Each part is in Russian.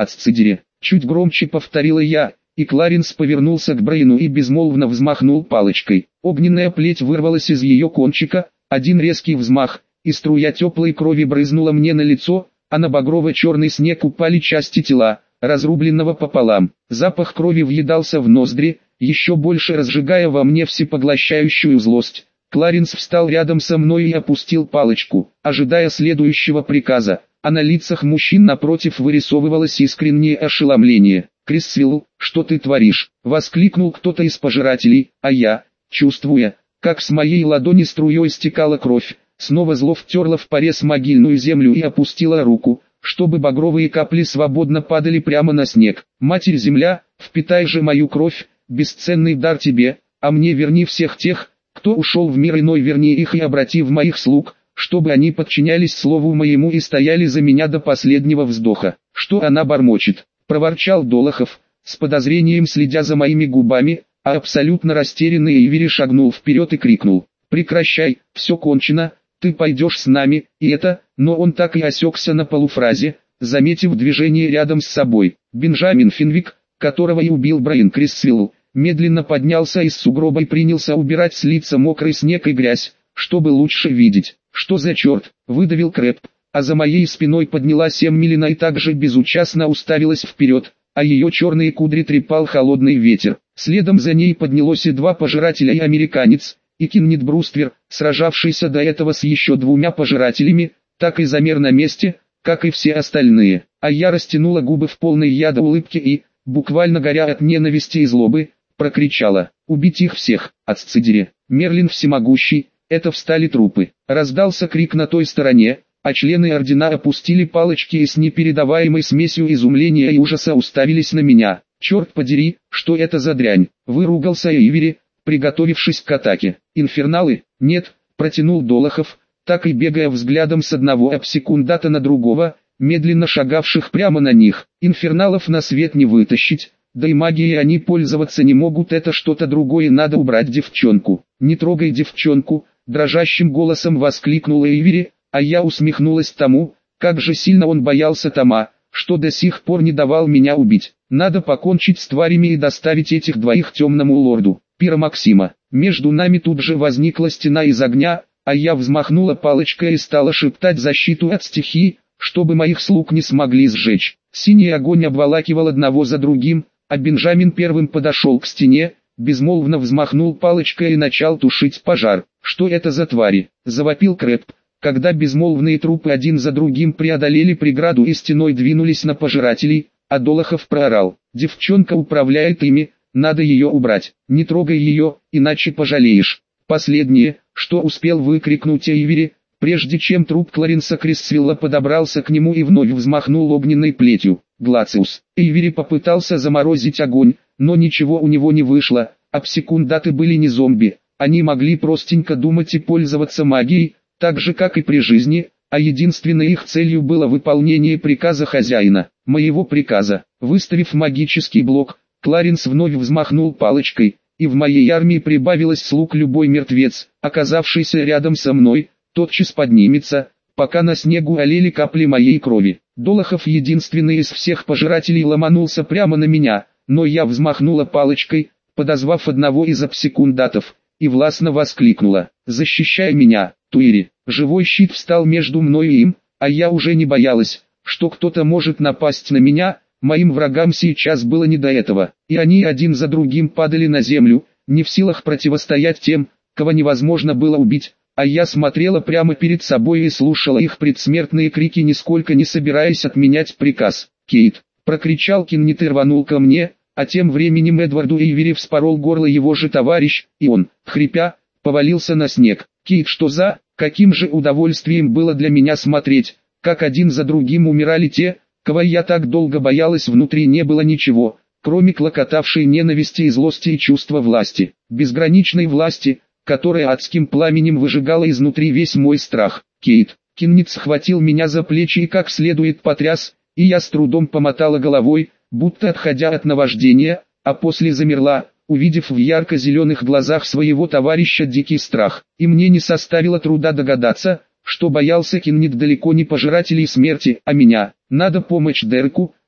«Отсцидери!» Чуть громче повторила я, и Кларенс повернулся к Брайну и безмолвно взмахнул палочкой. Огненная плеть вырвалась из ее кончика, один резкий взмах, и струя теплой крови брызнула мне на лицо, а на багрово-черный снег упали части тела, разрубленного пополам. Запах крови въедался в ноздри, еще больше разжигая во мне всепоглощающую злость. Кларенс встал рядом со мной и опустил палочку, ожидая следующего приказа, а на лицах мужчин напротив вырисовывалось искреннее ошеломление. «Крисвилл, что ты творишь?» — воскликнул кто-то из пожирателей, а я, чувствуя, как с моей ладони струей стекала кровь, снова зло втерла в порез могильную землю и опустила руку, чтобы багровые капли свободно падали прямо на снег. «Матерь-Земля, впитай же мою кровь, бесценный дар тебе, а мне верни всех тех, кто ушел в мир иной, верни их и обрати в моих слуг, чтобы они подчинялись слову моему и стояли за меня до последнего вздоха». «Что она бормочет?» — проворчал Долохов, с подозрением следя за моими губами, а абсолютно растерянный Эйвери шагнул вперед и крикнул: «Прекращай, все кончено, ты пойдешь с нами», и это, но он так и осекся на полуфразе, заметив движение рядом с собой. Бенджамин Финвик, которого и убил Брайан Крисвилл, медленно поднялся из сугроба и принялся убирать с лица мокрый снег и грязь, чтобы лучше видеть. «Что за черт?» — выдавил Крэб, а за моей спиной поднялась Эммелина и также безучастно уставилась вперед, а ее черные кудри трепал холодный ветер. Следом за ней поднялось и два пожирателя и американец, и Кеннет Бруствер, сражавшийся до этого с еще двумя пожирателями, так и замер на месте, как и все остальные. А я растянула губы в полной яда улыбки и, буквально горя от ненависти и злобы, прокричала: «Убить их всех, отсцидери! Мерлин всемогущий!» Это встали трупы. Раздался крик на той стороне, а члены ордена опустили палочки и с непередаваемой смесью изумления и ужаса уставились на меня. «Черт подери, что это за дрянь?» — выругался Эйвери, приготовившись к атаке. «Инферналы?» «Нет», — протянул Долохов, так и бегая взглядом с одного обсекундата на другого, медленно шагавших прямо на них. «Инферналов на свет не вытащить, да и магией они пользоваться не могут, это что-то другое, надо убрать девчонку». «Не трогай девчонку», — дрожащим голосом воскликнул Эйвери, а я усмехнулась тому, как же сильно он боялся Тома, что до сих пор не давал меня убить. «Надо покончить с тварями и доставить этих двоих темному лорду, Пиромаксима». Между нами тут же возникла стена из огня, а я взмахнула палочкой и стала шептать защиту от стихий, чтобы моих слуг не смогли сжечь. Синий огонь обволакивал одного за другим, а Бенджамин первым подошел к стене, безмолвно взмахнул палочкой и начал тушить пожар. «Что это за твари?» — завопил Крэб, когда безмолвные трупы один за другим преодолели преграду и стеной двинулись на пожирателей, а Долохов проорал: «Девчонка управляет ими, надо ее убрать, не трогай ее, иначе пожалеешь». Последнее, что успел выкрикнуть Эйвери, прежде чем труп Кларенса Крисвилла подобрался к нему и вновь взмахнул огненной плетью. «Глациус». Эйвери попытался заморозить огонь, но ничего у него не вышло. Обсекундаты были не зомби, они могли простенько думать и пользоваться магией, так же как и при жизни, а единственной их целью было выполнение приказа хозяина. Моего приказа. Выставив магический блок, Кларенс вновь взмахнул палочкой, и в моей армии прибавилось слуг. Любой мертвец, оказавшийся рядом со мной, тотчас поднимется, пока на снегу олели капли моей крови. Долохов, единственный из всех пожирателей, ломанулся прямо на меня, но я взмахнула палочкой, подозвав одного из обсекундатов, и властно воскликнула: «Защищай меня, Туири!» Живой щит встал между мной и им, а я уже не боялась, что кто-то может напасть на меня. Моим врагам сейчас было не до этого, и они один за другим падали на землю, не в силах противостоять тем, кого невозможно было убить, а я смотрела прямо перед собой и слушала их предсмертные крики, нисколько не собираясь отменять приказ. «Кейт!» — прокричал Кеннет и рванул ко мне, а тем временем Эдварду Эйвери вспорол горло его же товарищ, и он, хрипя, повалился на снег. «Кейт, что за...» Каким же удовольствием было для меня смотреть, как один за другим умирали те, кого я так долго боялась. Внутри не было ничего, кроме клокотавшей ненависти и злости и чувства власти, безграничной власти, которая адским пламенем выжигала изнутри весь мой страх. «Кейт!» Кеннет схватил меня за плечи и как следует потряс, и я с трудом помотала головой, будто отходя от наваждения, а после замерла, увидев в ярко-зеленых глазах своего товарища дикий страх. И мне не составило труда догадаться, что боялся Кеннет далеко не пожирателей смерти, а меня. «Надо помочь Дереку»,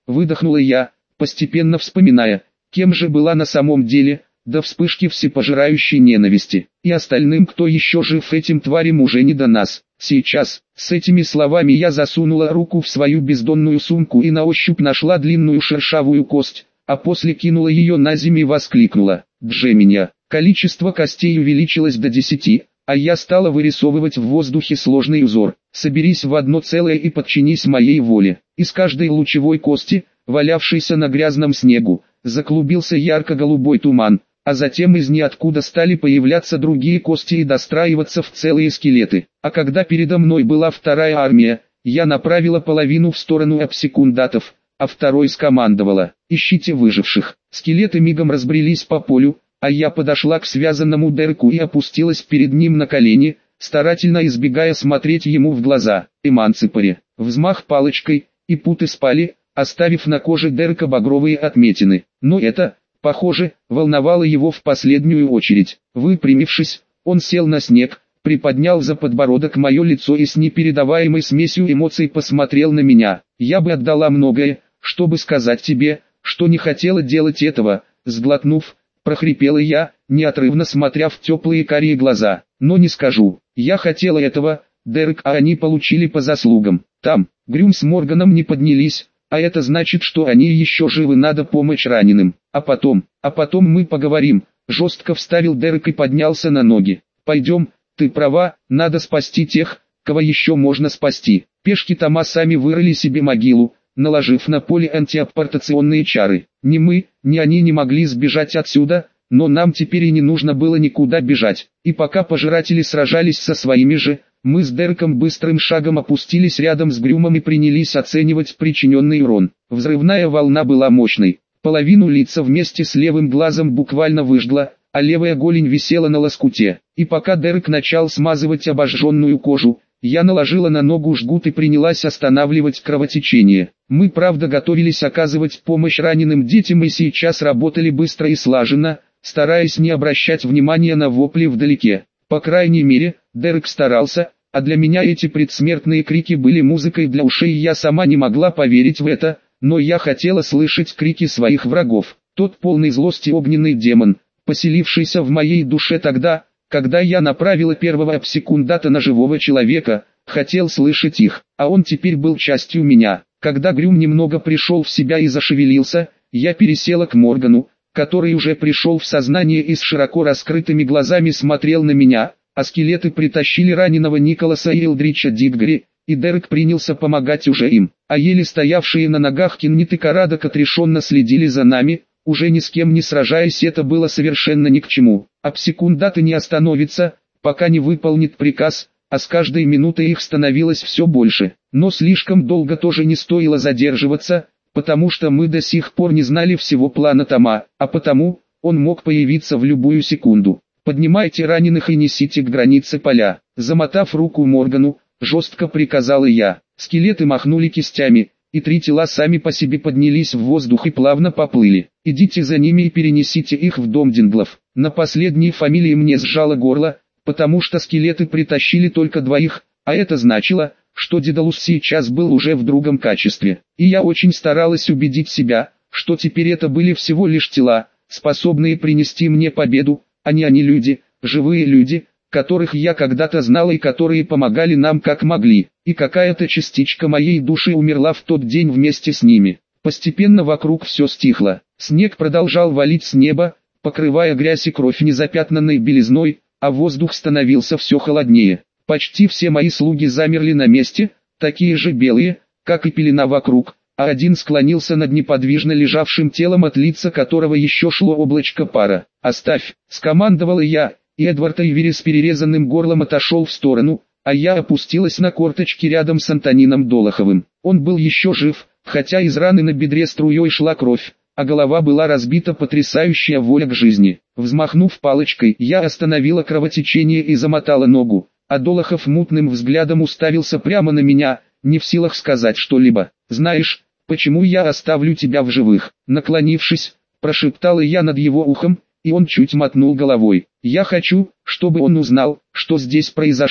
выдохнула я, постепенно вспоминая, кем же была на самом деле, до вспышки всепожирающей ненависти. И остальным, кто еще жив, этим тварям уже не до нас. Сейчас, с этими словами я засунула руку в свою бездонную сумку и на ощупь нашла длинную шершавую кость, а после кинула ее на землю и воскликнула: «Джеминя!». Количество костей увеличилось до 10, а я стала вырисовывать в воздухе сложный узор. «Соберись в одно целое и подчинись моей воле». Из каждой лучевой кости, валявшейся на грязном снегу, заклубился ярко-голубой туман, а затем из ниоткуда стали появляться другие кости и достраиваться в целые скелеты. А когда передо мной была вторая армия, я направила половину в сторону абсекундатов, а второй скомандовала: «Ищите выживших». Скелеты мигом разбрелись по полю, а я подошла к связанному Дереку и опустилась перед ним на колени, старательно избегая смотреть ему в глаза. «Эмансипари». Взмах палочкой, и путы спали, оставив на коже Дерека багровые отметины. Но это, похоже, волновало его в последнюю очередь. Выпрямившись, он сел на снег, приподнял за подбородок мое лицо и с непередаваемой смесью эмоций посмотрел на меня. «Я бы отдала многое, чтобы сказать тебе, что не хотела делать этого», сглотнув, прохрипела я, неотрывно смотря в теплые карие глаза. «Но не скажу. Я хотела этого, Дерек, а они получили по заслугам. Там, Грюм с Морганом не поднялись, а это значит, что они еще живы, надо помочь раненым. А потом мы поговорим», жестко вставил Дерек и поднялся на ноги. «Пойдем, ты права, надо спасти тех, кого еще можно спасти». Пешки Тома сами вырыли себе могилу, наложив на поле антиаппортационные чары. Ни мы, ни они не могли сбежать отсюда, но нам теперь и не нужно было никуда бежать. И пока пожиратели сражались со своими же, мы с Дереком быстрым шагом опустились рядом с Грюмом и принялись оценивать причиненный урон. Взрывная волна была мощной. Половину лица вместе с левым глазом буквально выжгла, а левая голень висела на лоскуте. И пока Дерек начал смазывать обожженную кожу, я наложила на ногу жгут и принялась останавливать кровотечение. Мы правда готовились оказывать помощь раненым детям и сейчас работали быстро и слаженно, стараясь не обращать внимания на вопли вдалеке. По крайней мере, Дерек старался, а для меня эти предсмертные крики были музыкой для ушей, и я сама не могла поверить в это, но я хотела слышать крики своих врагов. Тот полный злости огненный демон, поселившийся в моей душе тогда, когда я направила первого абсекундата на живого человека, хотел слышать их, а он теперь был частью меня. Когда Грюм немного пришел в себя и зашевелился, я пересела к Моргану, который уже пришел в сознание и с широко раскрытыми глазами смотрел на меня, а скелеты притащили раненого Николаса и Элдрича Дитгри, и Дерек принялся помогать уже им, а еле стоявшие на ногах Кеннет и Карадок отрешенно следили за нами, уже ни с кем не сражаясь, это было совершенно ни к чему. Абсекундаты не остановятся, пока не выполнит приказ, а с каждой минутой их становилось все больше. Но слишком долго тоже не стоило задерживаться, потому что мы до сих пор не знали всего плана Тома, а потому, он мог появиться в любую секунду. «Поднимайте раненых и несите к границе поля», замотав руку Моргану, жестко приказала я. Скелеты махнули кистями, и 3 тела сами по себе поднялись в воздух и плавно поплыли. «Идите за ними и перенесите их в дом Динглов». На последней фамилии мне сжало горло, потому что скелеты притащили только 2, а это значило, что Дедалус сейчас был уже в другом качестве. И я очень старалась убедить себя, что теперь это были всего лишь тела, способные принести мне победу, а не они люди, живые люди, которых я когда-то знала и которые помогали нам как могли. И какая-то частичка моей души умерла в тот день вместе с ними. Постепенно вокруг все стихло. Снег продолжал валить с неба, покрывая грязь и кровь незапятнанной белизной, а воздух становился все холоднее. Почти все мои слуги замерли на месте, такие же белые, как и пелена вокруг, а один склонился над неподвижно лежавшим телом, от лица которого еще шло облачко пара. «Оставь», — скомандовала я, и Эдвард Эйвери с перерезанным горлом отошел в сторону, а я опустилась на корточки рядом с Антонином Долоховым. Он был еще жив, хотя из раны на бедре струей шла кровь, а голова была разбита, потрясающая воля к жизни. Взмахнув палочкой, я остановила кровотечение и замотала ногу, а Долохов мутным взглядом уставился прямо на меня, не в силах сказать что-либо. «Знаешь, почему я оставлю тебя в живых?» Наклонившись, прошептала я над его ухом, и он чуть мотнул головой. «Я хочу, чтобы он узнал, что здесь произошло.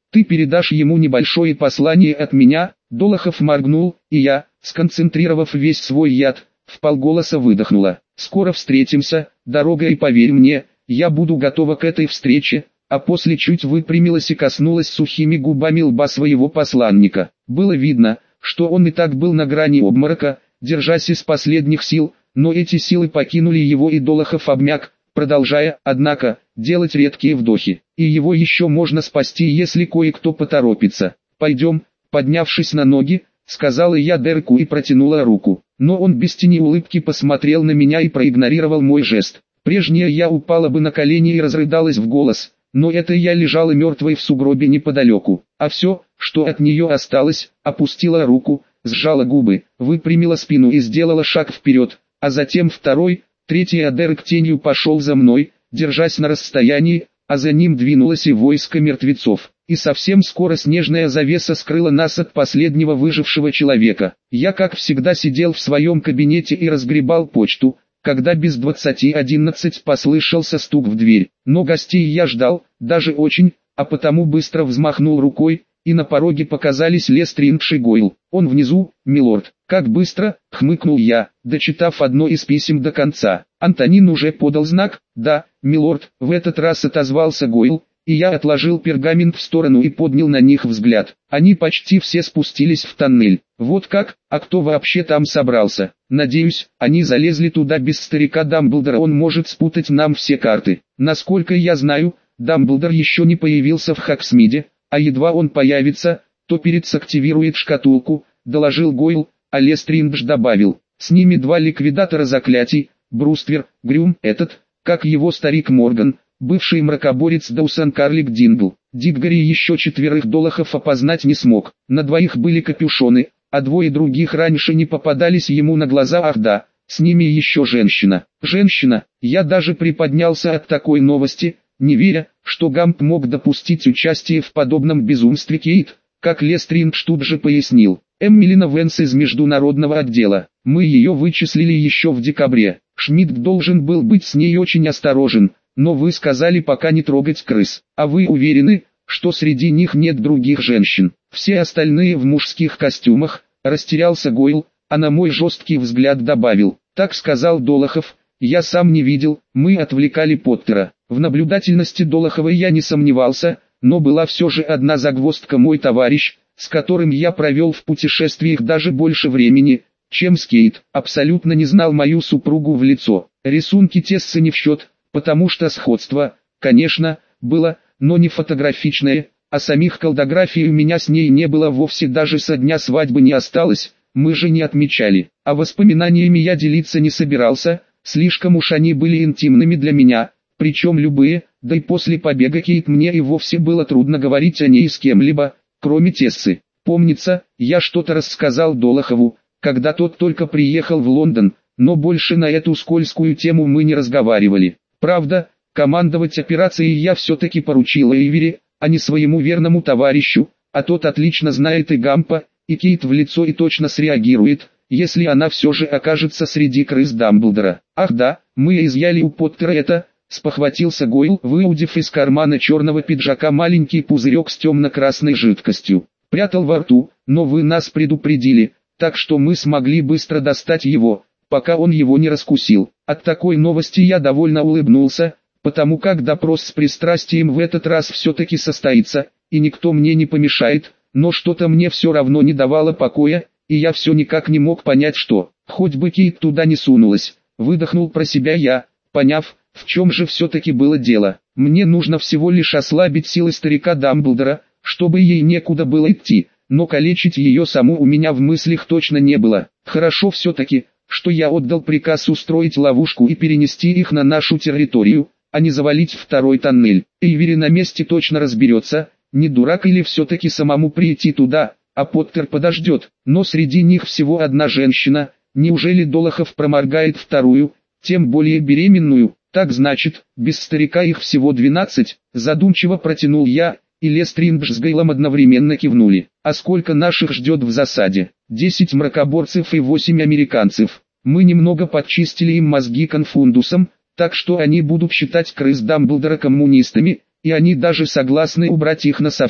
Ты передашь ему небольшое послание от меня?» Долохов моргнул, и я, сконцентрировав весь свой яд, вполголоса выдохнула: «Скоро встретимся, дорога, и поверь мне, я буду готова к этой встрече», а после чуть выпрямилась и коснулась сухими губами лба своего посланника. Было видно, что он и так был на грани обморока, держась из последних сил, но эти силы покинули его, и Долохов обмяк, продолжая, однако, делать редкие вдохи. И его еще можно спасти, если кое-кто поторопится. «Пойдем», поднявшись на ноги, сказала я Дереку и протянула руку. Но он без тени улыбки посмотрел на меня и проигнорировал мой жест. Прежняя я упала бы на колени и разрыдалась в голос, но это я лежала мертвой в сугробе неподалеку. А все, что от нее осталось, опустила руку, сжала губы, выпрямила спину и сделала шаг вперед, а затем второй, третий, а Дерек тенью пошел за мной, держась на расстоянии, а за ним двинулось и войско мертвецов. И совсем скоро снежная завеса скрыла нас от последнего выжившего человека. Я, как всегда, сидел в своем кабинете и разгребал почту, когда без 20:11 послышался стук в дверь. Но гостей я ждал, даже очень, а потому быстро взмахнул рукой, и на пороге показались Лестриндж и Гойл. «Он внизу, милорд». «Как быстро», — хмыкнул я, дочитав одно из писем до конца. Антонин уже подал знак. «Да, милорд», — в этот раз отозвался Гойл, и я отложил пергамент в сторону и поднял на них взгляд. Они почти все спустились в тоннель. Вот как? А кто вообще там собрался? Надеюсь, они залезли туда без старика Дамблдора, он может спутать нам все карты. Насколько я знаю, Дамблдор еще не появился в Хоксмиде, а едва он появится, то Перец активирует шкатулку, доложил Гойл, а Лестриндж добавил. С ними 2 ликвидатора заклятий, Бруствер, Грюм, этот, как его старик Морган, бывший мракоборец Доусон Карлик Дингл. Диггори еще 4 Долохов опознать не смог. На 2 были капюшоны, а 2 других раньше не попадались ему на глаза. Ах да, с ними еще женщина. Женщина, я даже приподнялся от такой новости, не веря, что Гамп мог допустить участие в подобном безумстве. Кейт, как Лестриндж тут же пояснил. Эммилина Венс из международного отдела. Мы ее вычислили еще в декабре. Шмидт должен был быть с ней очень осторожен. Но вы сказали пока не трогать крыс. А вы уверены, что среди них нет других женщин? Все остальные в мужских костюмах, растерялся Гойл, а на мой жесткий взгляд добавил. Так сказал Долохов, я сам не видел, мы отвлекали Поттера. В наблюдательности Долохова я не сомневался, но была все же одна загвоздка: мой товарищ, с которым я провел в путешествиях даже больше времени, чем с Кейт, абсолютно не знал мою супругу в лицо. Рисунки Тессы не в счет, потому что сходство, конечно, было, но не фотографичное, а самих колдографий у меня с ней не было вовсе, даже со дня свадьбы не осталось, мы же не отмечали. А воспоминаниями я делиться не собирался, слишком уж они были интимными для меня, причем любые, да и после побега Кейт мне и вовсе было трудно говорить о ней с кем-либо, кроме Тессы. Помнится, я что-то рассказал Долохову, когда тот только приехал в Лондон, но больше на эту скользкую тему мы не разговаривали. Правда, командовать операцией я все-таки поручил Эйвери, а не своему верному товарищу, а тот отлично знает и Гампа, и Кейт в лицо и точно среагирует, если она все же окажется среди крыс Дамблдора. Ах да, мы изъяли у Поттера это, спохватился Гойл, выудив из кармана черного пиджака маленький пузырек с темно-красной жидкостью. Прятал во рту, но вы нас предупредили, так что мы смогли быстро достать его, пока он его не раскусил. От такой новости я довольно улыбнулся, потому как допрос с пристрастием в этот раз все-таки состоится, и никто мне не помешает, но что-то мне все равно не давало покоя, и я все никак не мог понять что. Хоть бы Кейт туда не сунулась, выдохнул про себя я, поняв, в чем же все-таки было дело. Мне нужно всего лишь ослабить силы старика Дамблдора, чтобы ей некуда было идти, но калечить ее саму у меня в мыслях точно не было. Хорошо все-таки, что я отдал приказ устроить ловушку и перенести их на нашу территорию, а не завалить второй тоннель. Эйвери на месте точно разберется, не дурак или все-таки самому прийти туда, а Поттер подождет. Но среди них всего одна женщина, неужели Долохов проморгает вторую, тем более беременную? Так значит, без старика их всего 12, задумчиво протянул я, и Лестриндж с Гейлом одновременно кивнули. А сколько наших ждет в засаде? 10 мракоборцев и 8 американцев. Мы немного подчистили им мозги конфундусом, так что они будут считать крыс Дамблдора коммунистами, и они даже согласны убрать их насовсем.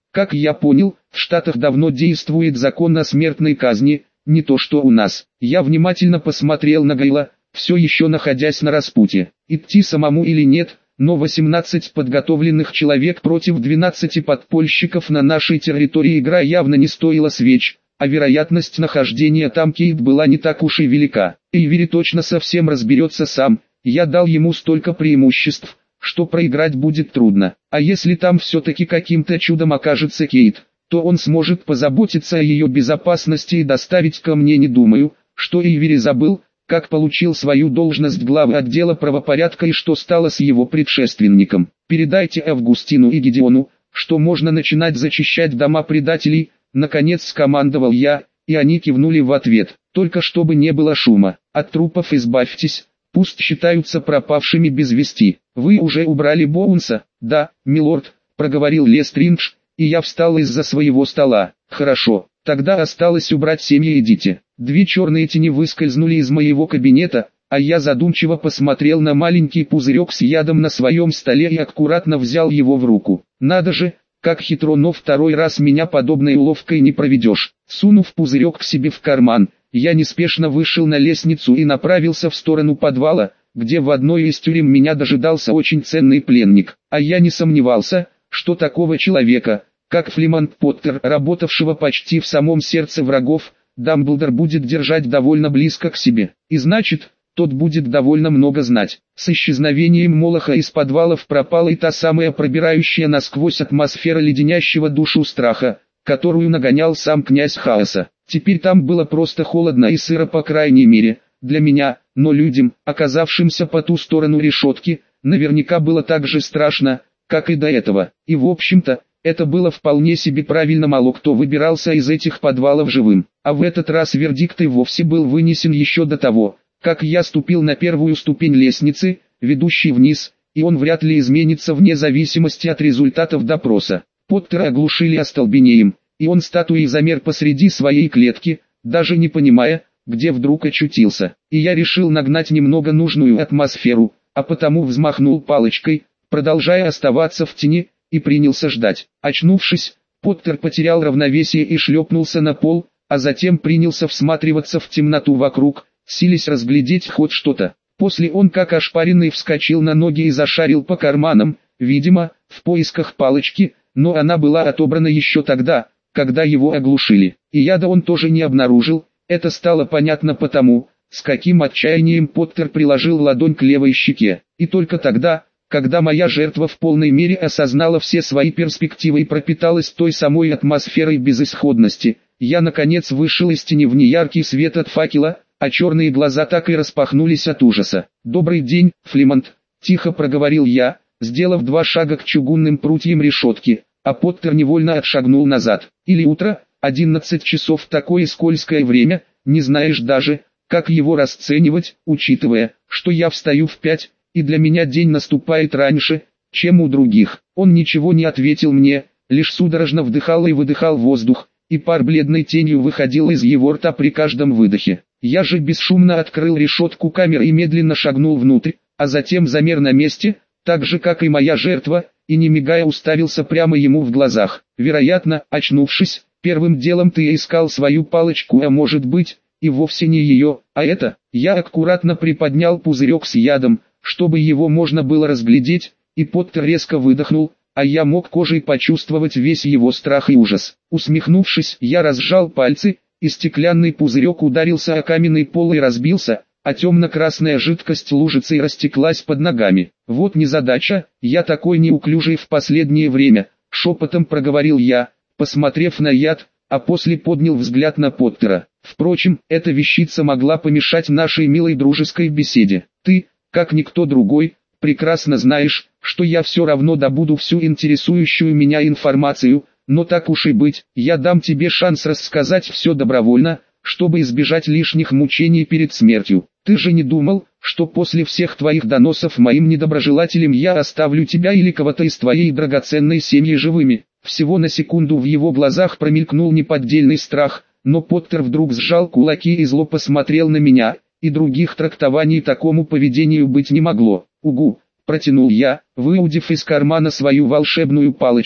Как я понял, в Штатах давно действует закон о смертной казни, не то что у нас. Я внимательно посмотрел на Гайла, все еще находясь на распутье. Идти самому или нет, но 18 подготовленных человек против 12 подпольщиков на нашей территории игра явно не стоила свеч, а вероятность нахождения там Кейт была не так уж и велика. Эйвери точно совсем разберется сам, я дал ему столько преимуществ, что проиграть будет трудно. А если там все-таки каким-то чудом окажется Кейт, то он сможет позаботиться о ее безопасности и доставить ко мне. Не думаю, что Эйвери забыл, как получил свою должность главы отдела правопорядка и что стало с его предшественником. Передайте Августину и Гедеону, что можно начинать зачищать дома предателей, наконец скомандовал я, и они кивнули в ответ. Только чтобы не было шума, от трупов избавьтесь, пусть считаются пропавшими без вести. Вы уже убрали Боунса? Да, милорд, проговорил Лестриндж, и я встал из-за своего стола. Хорошо, тогда осталось убрать семьи. Идите. Две черные тени выскользнули из моего кабинета, а я задумчиво посмотрел на маленький пузырек с ядом на своем столе и аккуратно взял его в руку. Надо же, как хитро, но второй раз меня подобной уловкой не проведешь. Сунув пузырек к себе в карман, я неспешно вышел на лестницу и направился в сторону подвала, где в одной из тюрем меня дожидался очень ценный пленник. А я не сомневался, что такого человека, как Флемант Поттер, работавшего почти в самом сердце врагов, Дамблдор будет держать довольно близко к себе. И значит, тот будет довольно много знать. С исчезновением Молоха из подвалов пропала и та самая пробирающая насквозь атмосфера леденящего душу страха, которую нагонял сам князь Хаоса. Теперь там было просто холодно и сыро, по крайней мере, для меня, но людям, оказавшимся по ту сторону решетки, наверняка было так же страшно, как и до этого. И в общем-то, это было вполне себе правильно, мало кто выбирался из этих подвалов живым. А в этот раз вердикт и вовсе был вынесен еще до того, как я ступил на первую ступень лестницы, ведущей вниз, и он вряд ли изменится вне зависимости от результатов допроса. Поттера оглушили остолбенением, и он статуей замер посреди своей клетки, даже не понимая, где вдруг очутился. И я решил нагнать немного нужную атмосферу, а потому взмахнул палочкой, продолжая оставаться в тени, и принялся ждать. Очнувшись, Поттер потерял равновесие и шлепнулся на пол, а затем принялся всматриваться в темноту вокруг, силясь разглядеть хоть что-то. После он как ошпаренный вскочил на ноги и зашарил по карманам, видимо, в поисках палочки, но она была отобрана еще тогда, когда его оглушили. И яда он тоже не обнаружил, это стало понятно потому, с каким отчаянием Поттер приложил ладонь к левой щеке. И только тогда, когда моя жертва в полной мере осознала все свои перспективы и пропиталась той самой атмосферой безысходности, я наконец вышел из тени в неяркий свет от факела, а черные глаза так и распахнулись от ужаса. «Добрый день, Флемант», — тихо проговорил я, сделав 2 шага к чугунным прутьям решетки, а Поттер невольно отшагнул назад. «Или утро, 11 часов, такое скользкое время, не знаешь даже, как его расценивать, учитывая, что я встаю в 5, и для меня день наступает раньше, чем у других». Он ничего не ответил мне, лишь судорожно вдыхал и выдыхал воздух, и пар бледной тенью выходил из его рта при каждом выдохе. Я же бесшумно открыл решетку камеры и медленно шагнул внутрь, а затем замер на месте, так же как и моя жертва, и не мигая уставился прямо ему в глазах. Вероятно, очнувшись, первым делом ты искал свою палочку, а может быть, и вовсе не ее, а это. Я аккуратно приподнял пузырек с ядом, чтобы его можно было разглядеть, и Поттер резко выдохнул, а я мог кожей почувствовать весь его страх и ужас. Усмехнувшись, я разжал пальцы, и стеклянный пузырек ударился о каменный пол и разбился, а темно-красная жидкость лужицей растеклась под ногами. «Вот незадача, я такой неуклюжий в последнее время», — шепотом проговорил я, посмотрев на яд, а после поднял взгляд на Поттера. Впрочем, эта вещица могла помешать нашей милой дружеской беседе. «Ты, как никто другой, прекрасно знаешь, что я все равно добуду всю интересующую меня информацию, но так уж и быть, я дам тебе шанс рассказать все добровольно, чтобы избежать лишних мучений перед смертью. Ты же не думал, что после всех твоих доносов моим недоброжелателям я оставлю тебя или кого-то из твоей драгоценной семьи живыми?» Всего на секунду в его глазах промелькнул неподдельный страх, но Поттер вдруг сжал кулаки и зло посмотрел на меня, и других трактований такому поведению быть не могло. «Угу», — протянул я, выудив из кармана свою волшебную палочку,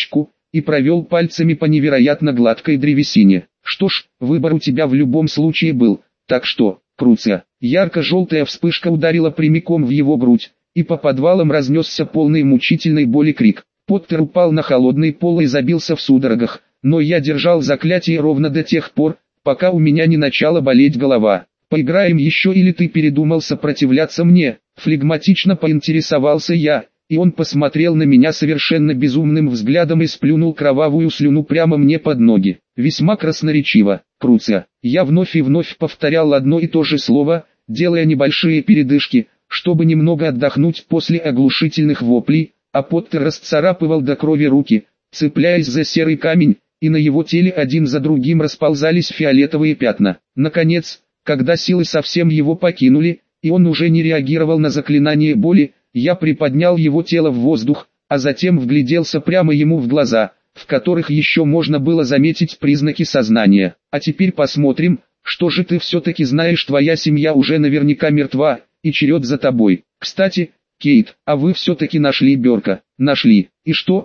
и провел пальцами по невероятно гладкой древесине. Что ж, выбор у тебя в любом случае был, так что, Круция. Ярко-желтая вспышка ударила прямиком в его грудь, и по подвалам разнесся полный мучительной боли крик. Поттер упал на холодный пол и забился в судорогах, но я держал заклятие ровно до тех пор, пока у меня не начала болеть голова. «Поиграем еще или ты передумал сопротивляться мне?» Флегматично поинтересовался я, и он посмотрел на меня совершенно безумным взглядом и сплюнул кровавую слюну прямо мне под ноги. Весьма красноречиво, Круция. Я вновь и вновь повторял одно и то же слово, делая небольшие передышки, чтобы немного отдохнуть после оглушительных воплей, а Поттер расцарапывал до крови руки, цепляясь за серый камень, и на его теле один за другим расползались фиолетовые пятна. Наконец, когда силы совсем его покинули, и он уже не реагировал на заклинание боли, я приподнял его тело в воздух, а затем вгляделся прямо ему в глаза, в которых еще можно было заметить признаки сознания. «А теперь посмотрим, что же ты все-таки знаешь, твоя семья уже наверняка мертва, и черед за тобой. Кстати, Кейт, а вы все-таки нашли Бёрка?» «Нашли. И что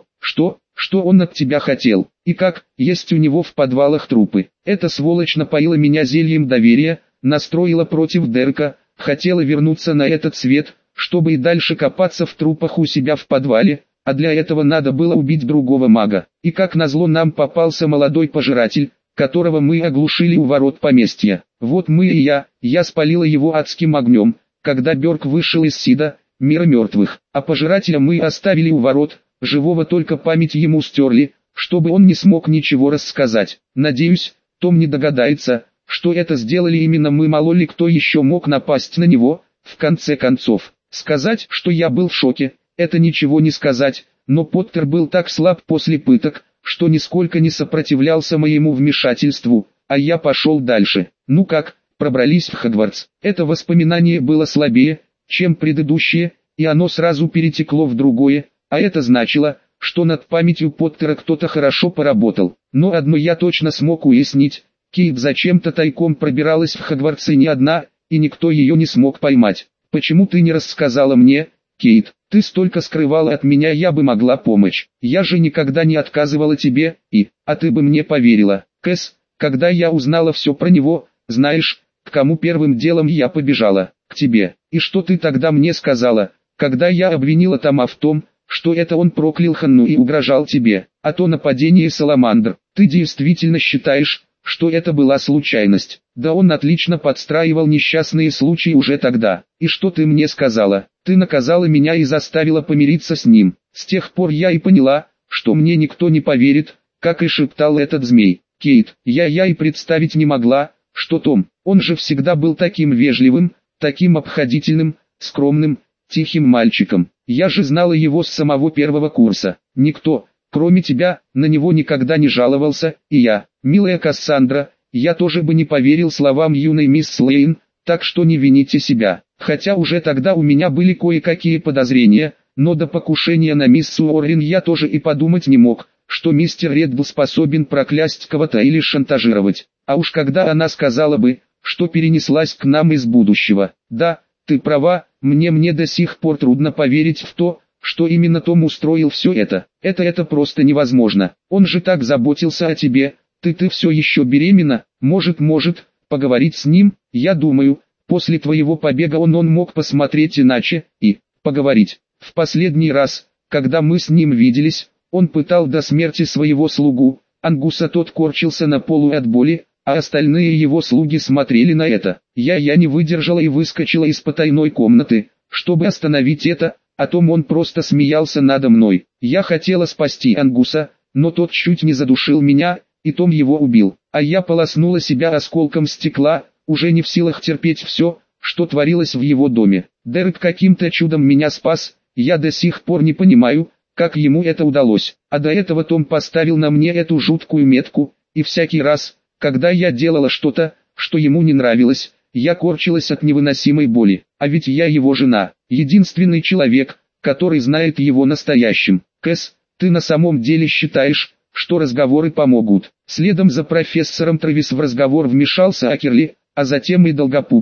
он от тебя хотел? И как, есть у него в подвалах трупы?» «Эта сволочь напоила меня зельем доверия, настроила против Дерека, хотела вернуться на этот свет, чтобы и дальше копаться в трупах у себя в подвале, а для этого надо было убить другого мага. И как назло нам попался молодой пожиратель, которого мы оглушили у ворот поместья. Вот мы и я спалила его адским огнем, когда Бёрк вышел из Сида, мира мертвых, а пожирателя мы оставили у ворот, живого только память ему стерли, чтобы он не смог ничего рассказать. Надеюсь, Том не догадается, что это сделали именно мы, мало ли кто еще мог напасть на него. В конце концов, сказать, что я был в шоке, это ничего не сказать, но Поттер был так слаб после пыток, что нисколько не сопротивлялся моему вмешательству, а я пошел дальше. Ну как, пробрались в Хогвартс. Это воспоминание было слабее, чем предыдущее, и оно сразу перетекло в другое, а это значило, что над памятью Поттера кто-то хорошо поработал. Но одно я точно смог уяснить: Кейт зачем-то тайком пробиралась в Хогвартс и не одна, и никто ее не смог поймать. «Почему ты не рассказала мне, Кейт? Ты столько скрывала от меня, я бы могла помочь. Я же никогда не отказывала тебе, а ты бы мне поверила. Кэс, когда я узнала все про него, знаешь, к кому первым делом я побежала? К тебе. И что ты тогда мне сказала, когда я обвинила Тома в том, что это он проклял Ханну и угрожал тебе? А то нападение Саламандр, ты действительно считаешь, что это была случайность? Да он отлично подстраивал несчастные случаи уже тогда. И что ты мне сказала? Ты наказала меня и заставила помириться с ним. С тех пор я и поняла, что мне никто не поверит, как и шептал этот змей. Кейт, я и представить не могла, что Том, он же всегда был таким вежливым, таким обходительным, скромным, тихим мальчиком. Я же знала его с самого первого курса. Никто, кроме тебя, на него никогда не жаловался, и я, милая Кассандра, я тоже бы не поверил словам юной мисс Слейн, так что не вините себя. Хотя уже тогда у меня были кое-какие подозрения, но до покушения на мисс Уоррен я тоже и подумать не мог, что мистер Реддл способен проклясть кого-то или шантажировать. А уж когда она сказала бы, что перенеслась к нам из будущего. Да, ты права, мне до сих пор трудно поверить в то, что именно Том устроил все это. Это просто невозможно. Он же так заботился о тебе. Ты все еще беременна? Может, поговорить с ним? Я думаю, после твоего побега он мог посмотреть иначе и поговорить. В последний раз, когда мы с ним виделись, он пытал до смерти своего слугу, Ангуса. Тот корчился на полу от боли, а остальные его слуги смотрели на это. Я не выдержала и выскочила из потайной комнаты, чтобы остановить это, а Том он просто смеялся надо мной. Я хотела спасти Ангуса, но тот чуть не задушил меня, и Том его убил. А я полоснула себя осколком стекла, уже не в силах терпеть все, что творилось в его доме. Дерек каким-то чудом меня спас, я до сих пор не понимаю, как ему это удалось. А до этого Том поставил на мне эту жуткую метку, и всякий раз, когда я делала что-то, что ему не нравилось, я корчилась от невыносимой боли. А ведь я его жена, единственный человек, который знает его настоящим. Кэс, ты на самом деле считаешь, что разговоры помогут? Следом за профессором Трэвис в разговор вмешался Акерли, а затем и Долгопупс,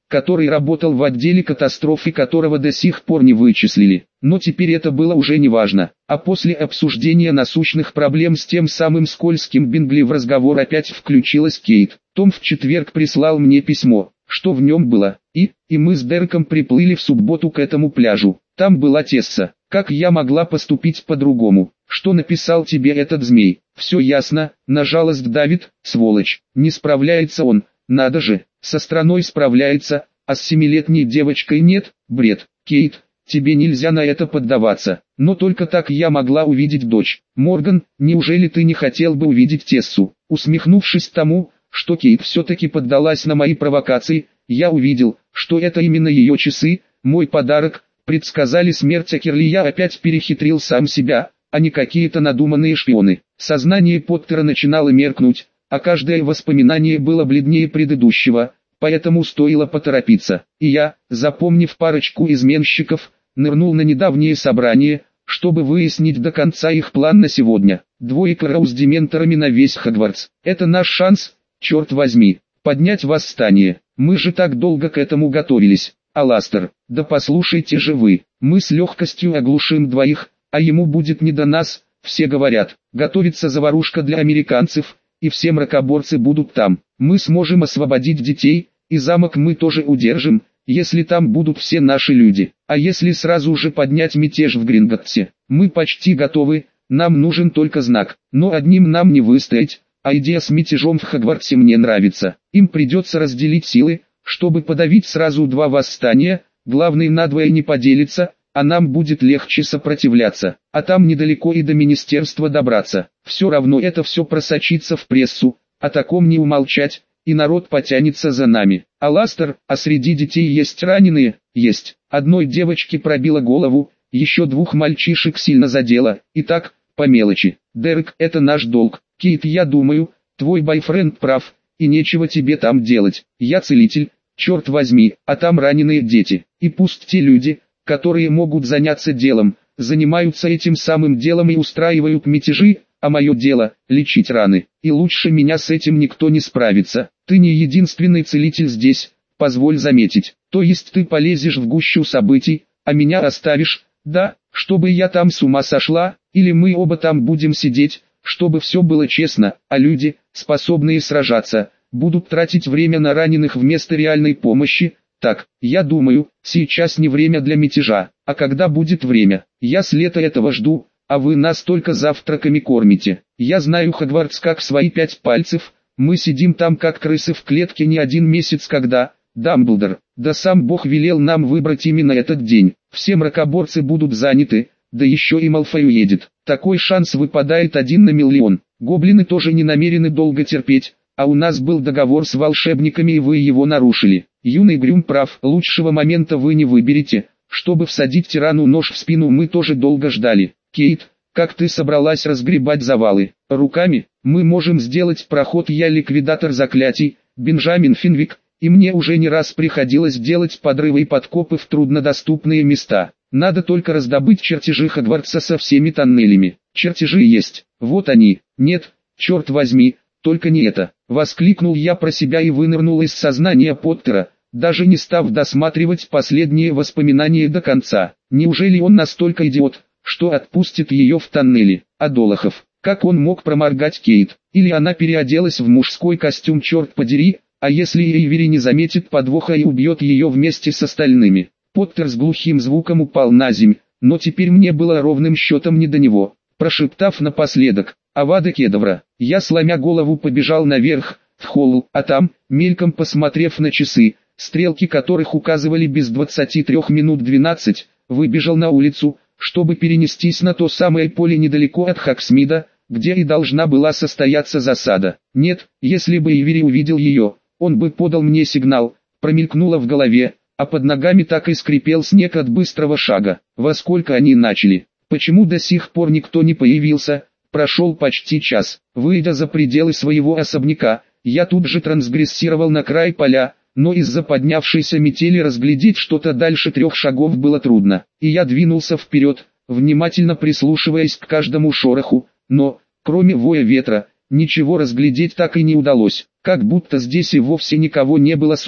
который работал в отделе катастроф и которого до сих пор не вычислили. Но теперь это было уже не важно. А после обсуждения насущных проблем с тем самым скользким Бингли в разговор опять включилась Кейт. Том в четверг прислал мне письмо, что в нем было, и мы с Дереком приплыли в субботу к этому пляжу. Там была Тесса. Как я могла поступить по-другому? Что написал тебе этот змей? Все ясно, на жалость давит, сволочь. Не справляется он, надо же, со страной справляется, а с 7-летней девочкой нет, бред. Кейт, тебе нельзя на это поддаваться. Но только так я могла увидеть дочь. Морган, неужели ты не хотел бы увидеть Тессу? Усмехнувшись тому, что Кейт все-таки поддалась на мои провокации, я увидел, что это именно ее часы, мой подарок, предсказали смерть Акерли. Я опять перехитрил сам себя, а не какие-то надуманные шпионы. Сознание Поттера начинало меркнуть, а каждое воспоминание было бледнее предыдущего, поэтому стоило поторопиться. И я, запомнив парочку изменщиков, нырнул на недавнее собрание, чтобы выяснить до конца их план на сегодня. 2 Кроу с дементорами на весь Хогвартс. Это наш шанс, черт возьми, поднять восстание. Мы же так долго к этому готовились. Аластер, да послушайте же вы, мы с легкостью оглушим 2, а ему будет не до нас. Все говорят, готовится заварушка для американцев, и все мракоборцы будут там. Мы сможем освободить детей, и замок мы тоже удержим, если там будут все наши люди. А если сразу же поднять мятеж в Гринготтсе? Мы почти готовы, нам нужен только знак. Но одним нам не выстоять, а идея с мятежом в Хогвартсе мне нравится. Им придется разделить силы, чтобы подавить сразу 2 восстания, главный надвое не поделится, а нам будет легче сопротивляться, а там недалеко и до министерства добраться. Все равно это все просочится в прессу, о таком не умолчать, и народ потянется за нами. Аластер, а среди детей есть раненые? Есть. Одной девочке пробило голову, еще 2 мальчишек сильно задело, и так, по мелочи. Дерек, это наш долг. Кейт, я думаю, твой бойфренд прав, и нечего тебе там делать. Я целитель, черт возьми, а там раненые дети. И пусть те люди, которые могут заняться делом, занимаются этим самым делом и устраивают мятежи, а мое дело – лечить раны. И лучше меня с этим никто не справится. Ты не единственный целитель здесь, позволь заметить. То есть ты полезешь в гущу событий, а меня оставишь, да, чтобы я там с ума сошла, или мы оба там будем сидеть, чтобы все было честно, а люди, способные сражаться, будут тратить время на раненых вместо реальной помощи. Так, я думаю, сейчас не время для мятежа, а когда будет время? Я с лета этого жду, а вы нас только завтраками кормите. Я знаю Хогвартс как свои 5 пальцев, мы сидим там как крысы в клетке не 1 месяц когда, Дамблдор, да сам Бог велел нам выбрать именно этот день. Все мракоборцы будут заняты, да еще и Малфой уедет. Такой шанс выпадает 1 на миллион. Гоблины тоже не намерены долго терпеть, а у нас был договор с волшебниками и вы его нарушили. Юный Грюм прав, лучшего момента вы не выберете, чтобы всадить тирану нож в спину. Мы тоже долго ждали. Кейт, как ты собралась разгребать завалы? Руками? Мы можем сделать проход. Я ликвидатор заклятий, Бенджамин Финвик, и мне уже не раз приходилось делать подрывы и подкопы в труднодоступные места. Надо только раздобыть чертежи Хогвартса со всеми тоннелями. Чертежи есть, вот они. Нет, черт возьми, только не это. Воскликнул я про себя и вынырнул из сознания Поттера, даже не став досматривать последние воспоминания до конца. Неужели он настолько идиот, что отпустит ее в тоннеле? А Долохов, как он мог проморгать Кейт? Или она переоделась в мужской костюм, черт подери, а если Эйвери не заметит подвоха и убьет ее вместе с остальными? Поттер с глухим звуком упал на земь, но теперь мне было ровным счетом не до него. Прошептав напоследок «Авада Кедавра», я сломя голову побежал наверх, в холл, а там, мельком посмотрев на часы, стрелки которых указывали без 23 минут 12, выбежал на улицу, чтобы перенестись на то самое поле недалеко от Хоксмида, где и должна была состояться засада. Нет, если бы Эйвери увидел ее, он бы подал мне сигнал, промелькнуло в голове, а под ногами так и скрипел снег от быстрого шага. Во сколько они начали? Почему до сих пор никто не появился? Прошел почти час. Выйдя за пределы своего особняка, я тут же трансгрессировал на край поля, но из-за поднявшейся метели разглядеть что-то дальше 3 шагов было трудно. И я двинулся вперед, внимательно прислушиваясь к каждому шороху, но, кроме воя ветра, ничего разглядеть так и не удалось, как будто здесь и вовсе никого не было с утра.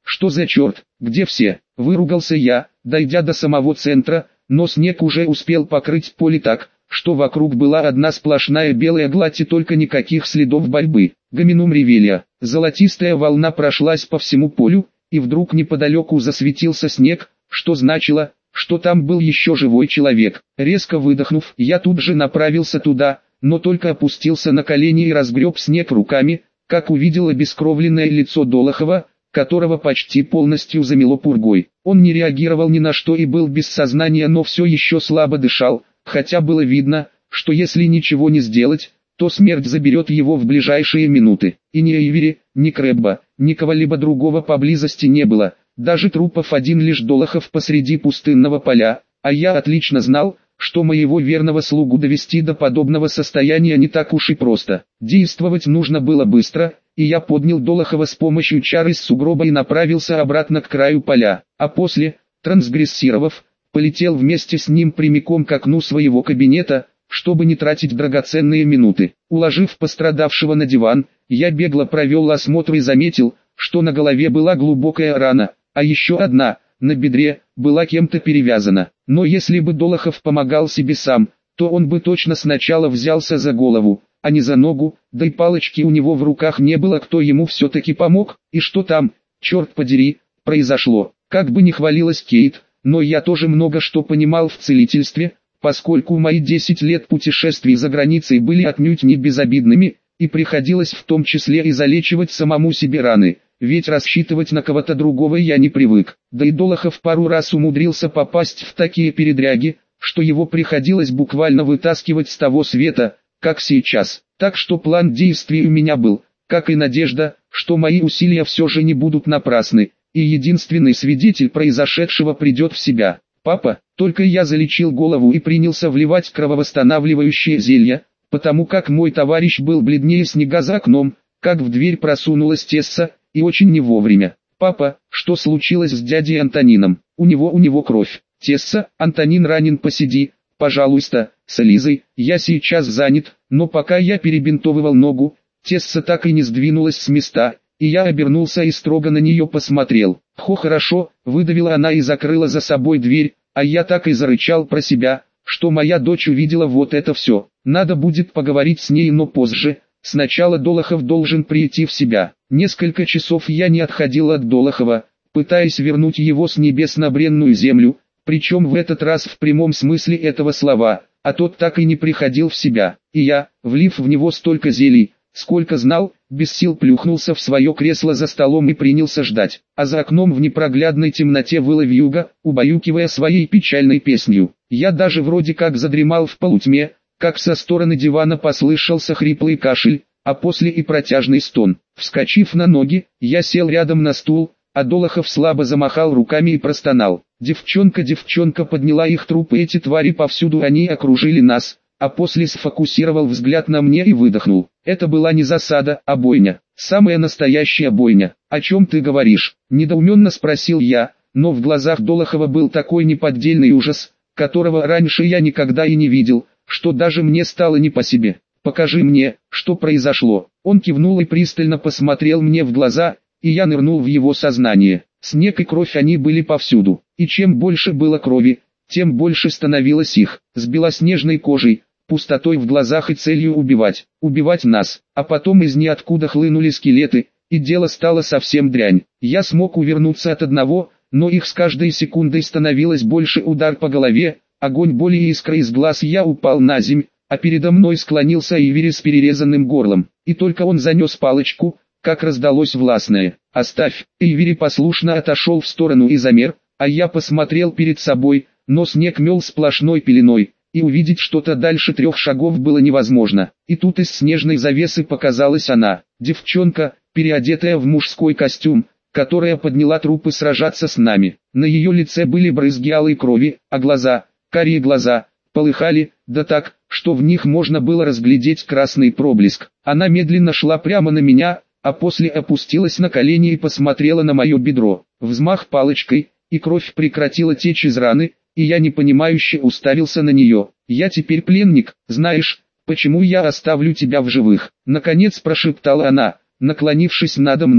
Что за черт, где все? Выругался я, дойдя до самого центра, но снег уже успел покрыть поле так, что вокруг была одна сплошная белая гладь и только никаких следов борьбы. Гоминум ревелья. Золотистая волна прошлась по всему полю, и вдруг неподалеку засветился снег, что значило, что там был еще живой человек. Резко выдохнув, я тут же направился туда, но только опустился на колени и разгреб снег руками, как увидел обескровленное лицо Долохова, которого почти полностью замело пургой. Он не реагировал ни на что и был без сознания, но все еще слабо дышал, хотя было видно, что если ничего не сделать, то смерть заберет его в ближайшие минуты. И ни Эйвери, ни Крэбба, ни кого-либо другого поблизости не было, даже трупов один лишь Долохов посреди пустынного поля, а я отлично знал, что моего верного слугу довести до подобного состояния не так уж и просто. Действовать нужно было быстро, и я поднял Долохова с помощью чар из сугроба и направился обратно к краю поля, а после, трансгрессировав, полетел вместе с ним прямиком к окну своего кабинета, чтобы не тратить драгоценные минуты. Уложив пострадавшего на диван, я бегло провел осмотр и заметил, что на голове была глубокая рана, а еще одна, на бедре, была кем-то перевязана. Но если бы Долохов помогал себе сам, то он бы точно сначала взялся за голову, а не за ногу, да и палочки у него в руках не было, кто ему все-таки помог, и что там, черт подери, произошло. Как бы ни хвалилась Кейт, но я тоже много что понимал в целительстве, поскольку мои 10 лет путешествий за границей были отнюдь не безобидными, и приходилось в том числе и залечивать самому себе раны, ведь рассчитывать на кого-то другого я не привык. Да и Долохов пару раз умудрился попасть в такие передряги, что его приходилось буквально вытаскивать с того света, как сейчас. Так что план действий у меня был, как и надежда, что мои усилия все же не будут напрасны, и единственный свидетель произошедшего придет в себя. Папа, только я залечил голову и принялся вливать крововосстанавливающее зелье, потому как мой товарищ был бледнее снега за окном, как в дверь просунулась Тесса, и очень не вовремя. Папа, что случилось с дядей Антонином? У него кровь. Тесса, Антонин ранен, посиди, пожалуйста, с Элизой, я сейчас занят, но пока я перебинтовывал ногу, Тесса так и не сдвинулась с места, и я обернулся и строго на нее посмотрел. Хорошо, выдавила она и закрыла за собой дверь, а я так и зарычал про себя, что моя дочь увидела вот это все. Надо будет поговорить с ней, но позже. Сначала Долохов должен прийти в себя. Несколько часов я не отходил от Долохова, пытаясь вернуть его с небес на бренную землю, причем в этот раз в прямом смысле этого слова, а тот так и не приходил в себя. И я, влив в него столько зелий, сколько знал, без сил плюхнулся в свое кресло за столом и принялся ждать. А за окном в непроглядной темноте выла вьюга, убаюкивая своей печальной песнью. Я даже вроде как задремал в полутьме, как со стороны дивана послышался хриплый кашель, а после и протяжный стон. Вскочив на ноги, я сел рядом на стул, а Долохов слабо замахал руками и простонал. Девчонка подняла их трупы, эти твари повсюду, они окружили нас, а после сфокусировал взгляд на мне и выдохнул. Это была не засада, а бойня. Самая настоящая бойня. О чем ты говоришь? Недоуменно спросил я, но в глазах Долохова был такой неподдельный ужас, которого раньше я никогда и не видел, что даже мне стало не по себе. «Покажи мне, что произошло». Он кивнул и пристально посмотрел мне в глаза, и я нырнул в его сознание. Снег и кровь, они были повсюду, и чем больше было крови, тем больше становилось их, с белоснежной кожей, пустотой в глазах и целью убивать нас. А потом из ниоткуда хлынули скелеты, и дело стало совсем дрянь. Я смог увернуться от одного, но их с каждой секундой становилось больше. Удар по голове, огонь боли и искра из глаз, я упал на землю, а передо мной склонился Эйвери с перерезанным горлом, и только он занес палочку, как раздалось властное: «Оставь». Эйвери послушно отошел в сторону и замер, а я посмотрел перед собой, но снег мел сплошной пеленой, и увидеть что-то дальше 3 шагов было невозможно. И тут из снежной завесы показалась она, девчонка, переодетая в мужской костюм, которая подняла трупы сражаться с нами. На ее лице были брызги алой крови, а глаза, карие глаза, полыхали, да так, что в них можно было разглядеть красный проблеск. Она медленно шла прямо на меня, а после опустилась на колени и посмотрела на мое бедро. Взмах палочкой, и кровь прекратила течь из раны, и я непонимающе уставился на нее. «Я теперь пленник, знаешь, почему я оставлю тебя в живых?» Наконец прошептала она, наклонившись надо мной,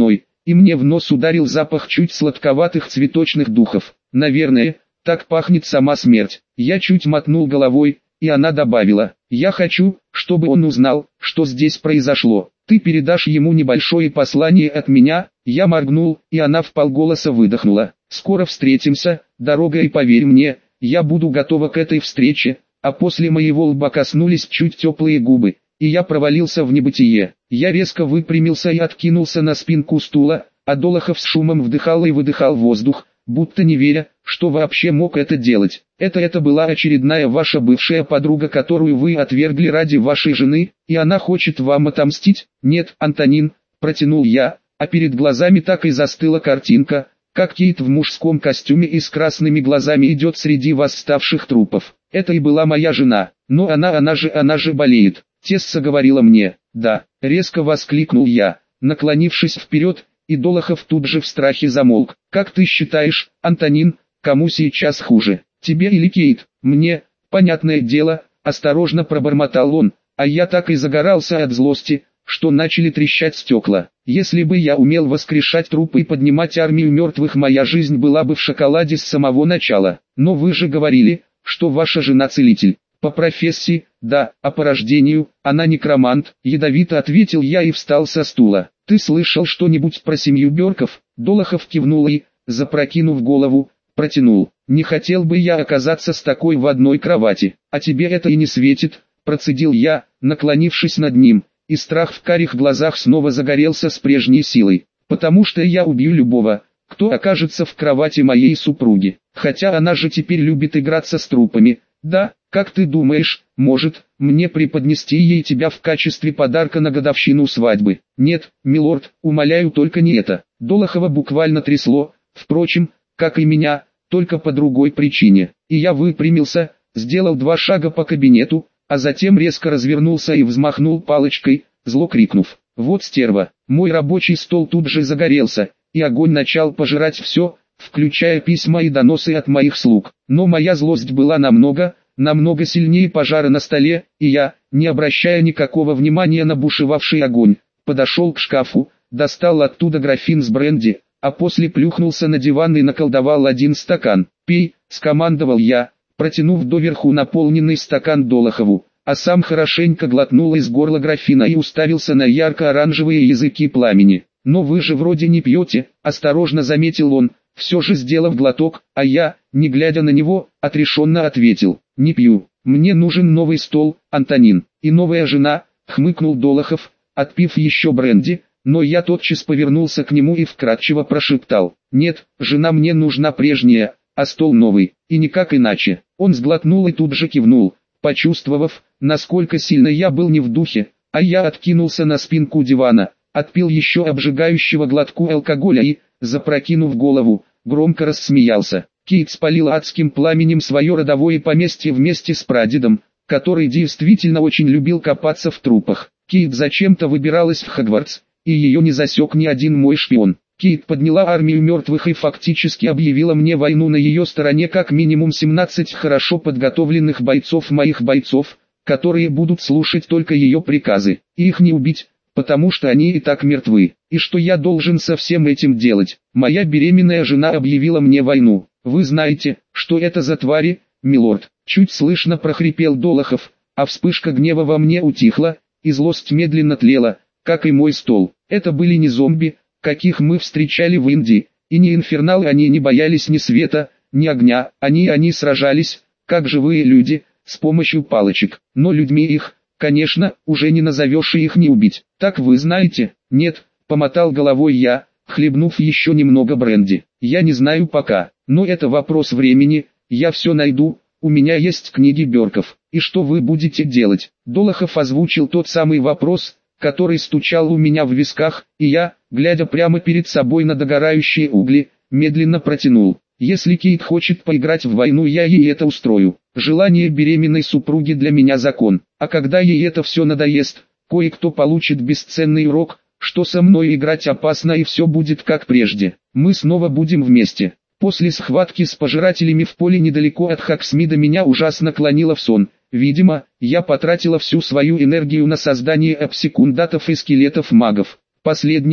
и мне в нос ударил запах чуть сладковатых цветочных духов. Наверное, так пахнет сама смерть. Я чуть мотнул головой, и она добавила: «Я хочу, чтобы он узнал, что здесь произошло. Ты передашь ему небольшое послание от меня». Я моргнул, и она вполголоса выдохнула: «Скоро встретимся, дорога, и поверь мне, я буду готова к этой встрече». А после моего лба коснулись чуть теплые губы, и я провалился в небытие. Я резко выпрямился и откинулся на спинку стула, а Долохов с шумом вдыхал и выдыхал воздух, будто не веря, что вообще мог это делать. Это была очередная ваша бывшая подруга, которую вы отвергли ради вашей жены, и она хочет вам отомстить? Нет, Антонин, протянул я, а перед глазами так и застыла картинка, как Кейт в мужском костюме и с красными глазами идет среди восставших трупов. Это и была моя жена, но она же болеет. Тесса говорила мне. Да, резко воскликнул я, наклонившись вперед, и Долохов тут же в страхе замолк. Как ты считаешь, Антонин, кому сейчас хуже, тебе или Кейт? Мне, понятное дело, осторожно пробормотал он, а я так и загорался от злости, что начали трещать стекла. Если бы я умел воскрешать трупы и поднимать армию мертвых, моя жизнь была бы в шоколаде с самого начала. Но вы же говорили, что ваша жена целитель. По профессии, да, а по рождению, она некромант, ядовито ответил я и встал со стула. Ты слышал что-нибудь про семью Бёрков? Долохов кивнул и, запрокинув голову, протянул: не хотел бы я оказаться с такой в одной кровати. А тебе это и не светит, процедил я, наклонившись над ним, и страх в карих глазах снова загорелся с прежней силой. Потому что я убью любого, кто окажется в кровати моей супруги. Хотя она же теперь любит играться с трупами. Да, как ты думаешь, может, мне преподнести ей тебя в качестве подарка на годовщину свадьбы? Нет, милорд, умоляю, только не это. Долохова буквально трясло, впрочем, как и меня, только по другой причине. И я выпрямился, сделал 2 шага по кабинету, а затем резко развернулся и взмахнул палочкой, зло крикнув: «Вот стерва!». Мой рабочий стол тут же загорелся, и огонь начал пожирать все, включая письма и доносы от моих слуг. Но моя злость была намного сильнее пожара на столе, и я, не обращая никакого внимания на бушевавший огонь, подошел к шкафу, достал оттуда графин с бренди, а после плюхнулся на диван и наколдовал 1 стакан. «Пей», — скомандовал я, протянув доверху наполненный стакан Долохову, а сам хорошенько глотнул из горла графина и уставился на ярко-оранжевые языки пламени. «Но вы же вроде не пьете», — осторожно заметил он, все же сделав глоток, а я, не глядя на него, отрешенно ответил: «Не пью, мне нужен новый стол, Антонин, и новая жена», — хмыкнул Долохов, отпив еще бренди, но я тотчас повернулся к нему и вкратчиво прошептал: «Нет, жена мне нужна прежняя, а стол новый, и никак иначе». Он сглотнул и тут же кивнул, почувствовав, насколько сильно я был не в духе, а я откинулся на спинку дивана, отпил еще обжигающего глотку алкоголя и, запрокинув голову, громко рассмеялся. Кейт спалила адским пламенем свое родовое поместье вместе с прадедом, который действительно очень любил копаться в трупах. Кейт зачем-то выбиралась в Хогвартс, и ее не засек ни один мой шпион. Кейт подняла армию мертвых и фактически объявила мне войну. На ее стороне как минимум 17 хорошо подготовленных моих бойцов, которые будут слушать только ее приказы. И их не убить, потому что они и так мертвы. И что я должен со всем этим делать? Моя беременная жена объявила мне войну. Вы знаете, что это за твари, милорд? Чуть слышно прохрипел Долохов, а вспышка гнева во мне утихла, и злость медленно тлела, как и мой стол. Это были не зомби, каких мы встречали в Индии, и не инферналы. Они не боялись ни света, ни огня, они сражались, как живые люди, с помощью палочек. Но людьми их, конечно, уже не назовешь, и их не убить. Так вы знаете? Нет, помотал головой я, хлебнув еще немного бренди. Я не знаю пока, но это вопрос времени, я все найду, у меня есть книги Бёрков. И что вы будете делать? Долохов озвучил тот самый вопрос, который стучал у меня в висках, и я, глядя прямо перед собой на догорающие угли, медленно протянул: если Кейт хочет поиграть в войну, я ей это устрою. Желание беременной супруги для меня закон, а когда ей это все надоест, кое-кто получит бесценный урок, что со мной играть опасно и все будет как прежде. Мы снова будем вместе. После схватки с пожирателями в поле недалеко от Хоксмида меня ужасно клонило в сон. Видимо, я потратила всю свою энергию на создание апсекундатов и скелетов магов. Последние,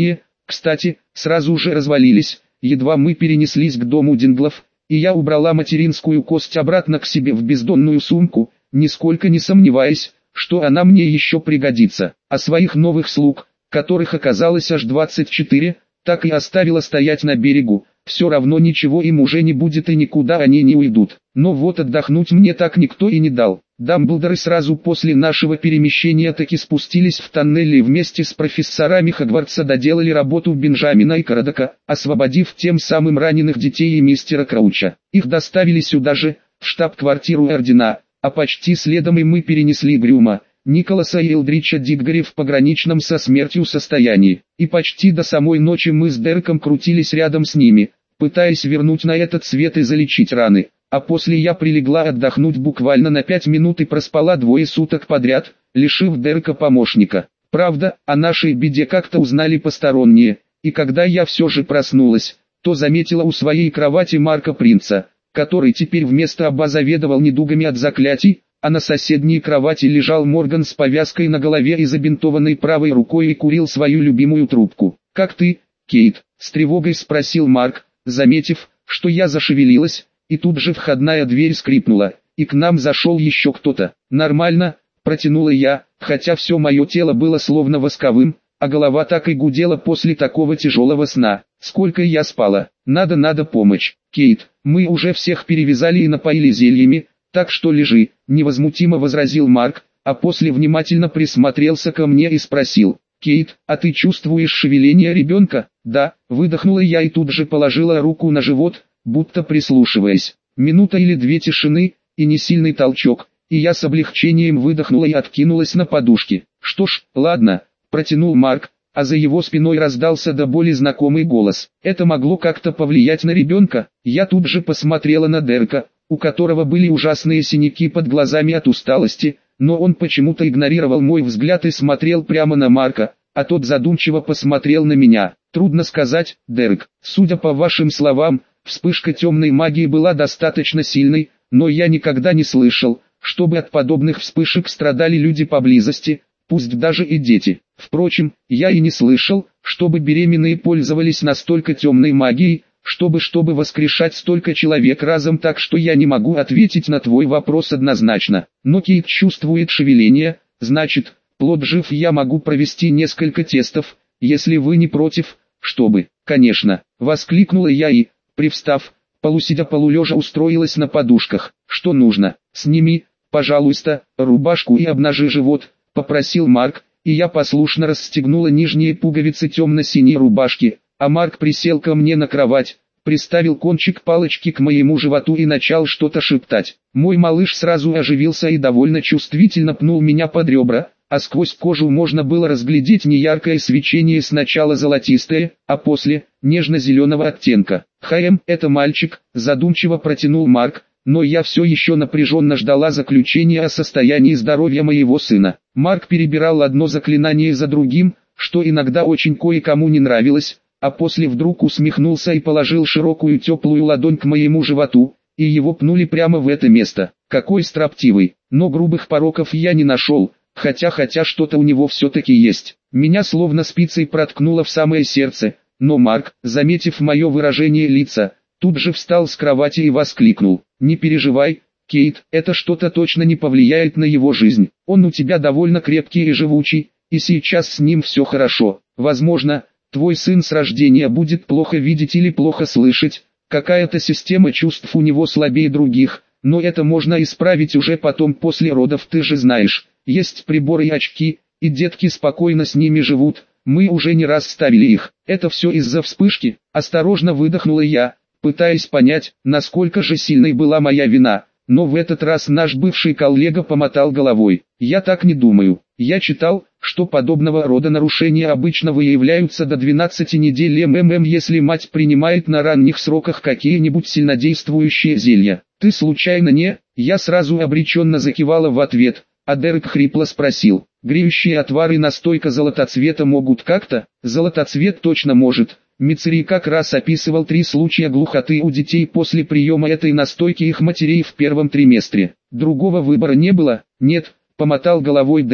Кстати, сразу же развалились, едва мы перенеслись к дому Динглов, и я убрала материнскую кость обратно к себе в бездонную сумку, нисколько не сомневаясь, что она мне еще пригодится. А своих новых слуг, которых оказалось аж 24, так и оставила стоять на берегу. Все равно ничего им уже не будет и никуда они не уйдут. Но вот отдохнуть мне так никто и не дал. Дамблдоры сразу после нашего перемещения таки спустились в тоннели и вместе с профессорами Хогвартса доделали работу Бенджамина и Крадока, освободив тем самым раненых детей и мистера Крауча. Их доставили сюда же, в штаб-квартиру Ордена, а почти следом и мы перенесли Грюма, Николаса и Элдрича Диггори в пограничном со смертью состоянии. И почти до самой ночи мы с Дереком крутились рядом с ними, пытаясь вернуть на этот свет и залечить раны. А после я прилегла отдохнуть буквально на 5 минут и проспала 2 суток подряд, лишив Дерека помощника. Правда, о нашей беде как-то узнали посторонние, и когда я все же проснулась, то заметила у своей кровати Марка Принца, который теперь вместо Аба заведовал недугами от заклятий, а на соседней кровати лежал Морган с повязкой на голове и забинтованной правой рукой и курил свою любимую трубку. «Как ты, Кейт?» — с тревогой спросил Марк, заметив, что я зашевелилась, и тут же входная дверь скрипнула, и к нам зашел еще кто-то. «Нормально», — протянула я, хотя все мое тело было словно восковым, а голова так и гудела после такого тяжелого сна. Сколько я спала? Надо помочь. «Кейт, мы уже всех перевязали и напоили зельями, так что лежи», — невозмутимо возразил Марк, а после внимательно присмотрелся ко мне и спросил: «Кейт, а ты чувствуешь шевеление ребенка?» «Да», — выдохнула я и тут же положила руку на живот, будто прислушиваясь. Минута или 2 тишины, и несильный толчок, и я с облегчением выдохнула и откинулась на подушки. «Что ж, ладно», — протянул Марк, а за его спиной раздался до боли знакомый голос. «Это могло как-то повлиять на ребенка?» Я тут же посмотрела на Дерека, у которого были ужасные синяки под глазами от усталости, но он почему-то игнорировал мой взгляд и смотрел прямо на Марка, а тот задумчиво посмотрел на меня. «Трудно сказать, Дерек. Судя по вашим словам, вспышка темной магии была достаточно сильной, но я никогда не слышал, чтобы от подобных вспышек страдали люди поблизости, пусть даже и дети. Впрочем, я и не слышал, чтобы беременные пользовались настолько темной магией, чтобы воскрешать столько человек разом, так что я не могу ответить на твой вопрос однозначно. Но Кейт чувствует шевеление, значит, плод жив, я могу провести несколько тестов, если вы не против, чтобы...» «Конечно», — воскликнула я и, привстав, полусидя полулежа устроилась на подушках. «Что нужно?» «Сними, пожалуйста, рубашку и обнажи живот», — попросил Марк, и я послушно расстегнула нижние пуговицы темно-синей рубашки, а Марк присел ко мне на кровать, приставил кончик палочки к моему животу и начал что-то шептать. Мой малыш сразу оживился и довольно чувствительно пнул меня под ребра, а сквозь кожу можно было разглядеть неяркое свечение, сначала золотистое, а после нежно-зеленого оттенка. «Это мальчик», задумчиво протянул Марк, но я все еще напряженно ждала заключения о состоянии здоровья моего сына. Марк перебирал одно заклинание за другим, что иногда очень кое-кому не нравилось, а после вдруг усмехнулся и положил широкую теплую ладонь к моему животу, и его пнули прямо в это место. Какой строптивый, но грубых пороков я не нашел, хотя что-то у него все-таки есть. Меня словно спицей проткнуло в самое сердце, но Марк, заметив мое выражение лица, тут же встал с кровати и воскликнул: «Не переживай, Кейт, это что-то точно не повлияет на его жизнь. Он у тебя довольно крепкий и живучий, и сейчас с ним все хорошо. Возможно, твой сын с рождения будет плохо видеть или плохо слышать, какая-то система чувств у него слабее других, но это можно исправить уже потом после родов, ты же знаешь, есть приборы и очки, и детки спокойно с ними живут, мы уже не раз ставили их. Это все из-за вспышки», — осторожно выдохнула я, пытаясь понять, насколько же сильной была моя вина. Но в этот раз наш бывший коллега помотал головой. «Я так не думаю. Я читал, что подобного рода нарушения обычно выявляются до 12 недель если мать принимает на ранних сроках какие-нибудь сильнодействующие зелья. Ты случайно не?» Я сразу обреченно закивала в ответ, а Дерек хрипло спросил: «Греющие отвары и настойка золотоцвета могут как-то?» «Золотоцвет точно может». Мицерий как раз описывал 3 случая глухоты у детей после приема этой настойки их матерей в первом триместре. Другого выбора не было. «Нет», — помотал головой Дерек,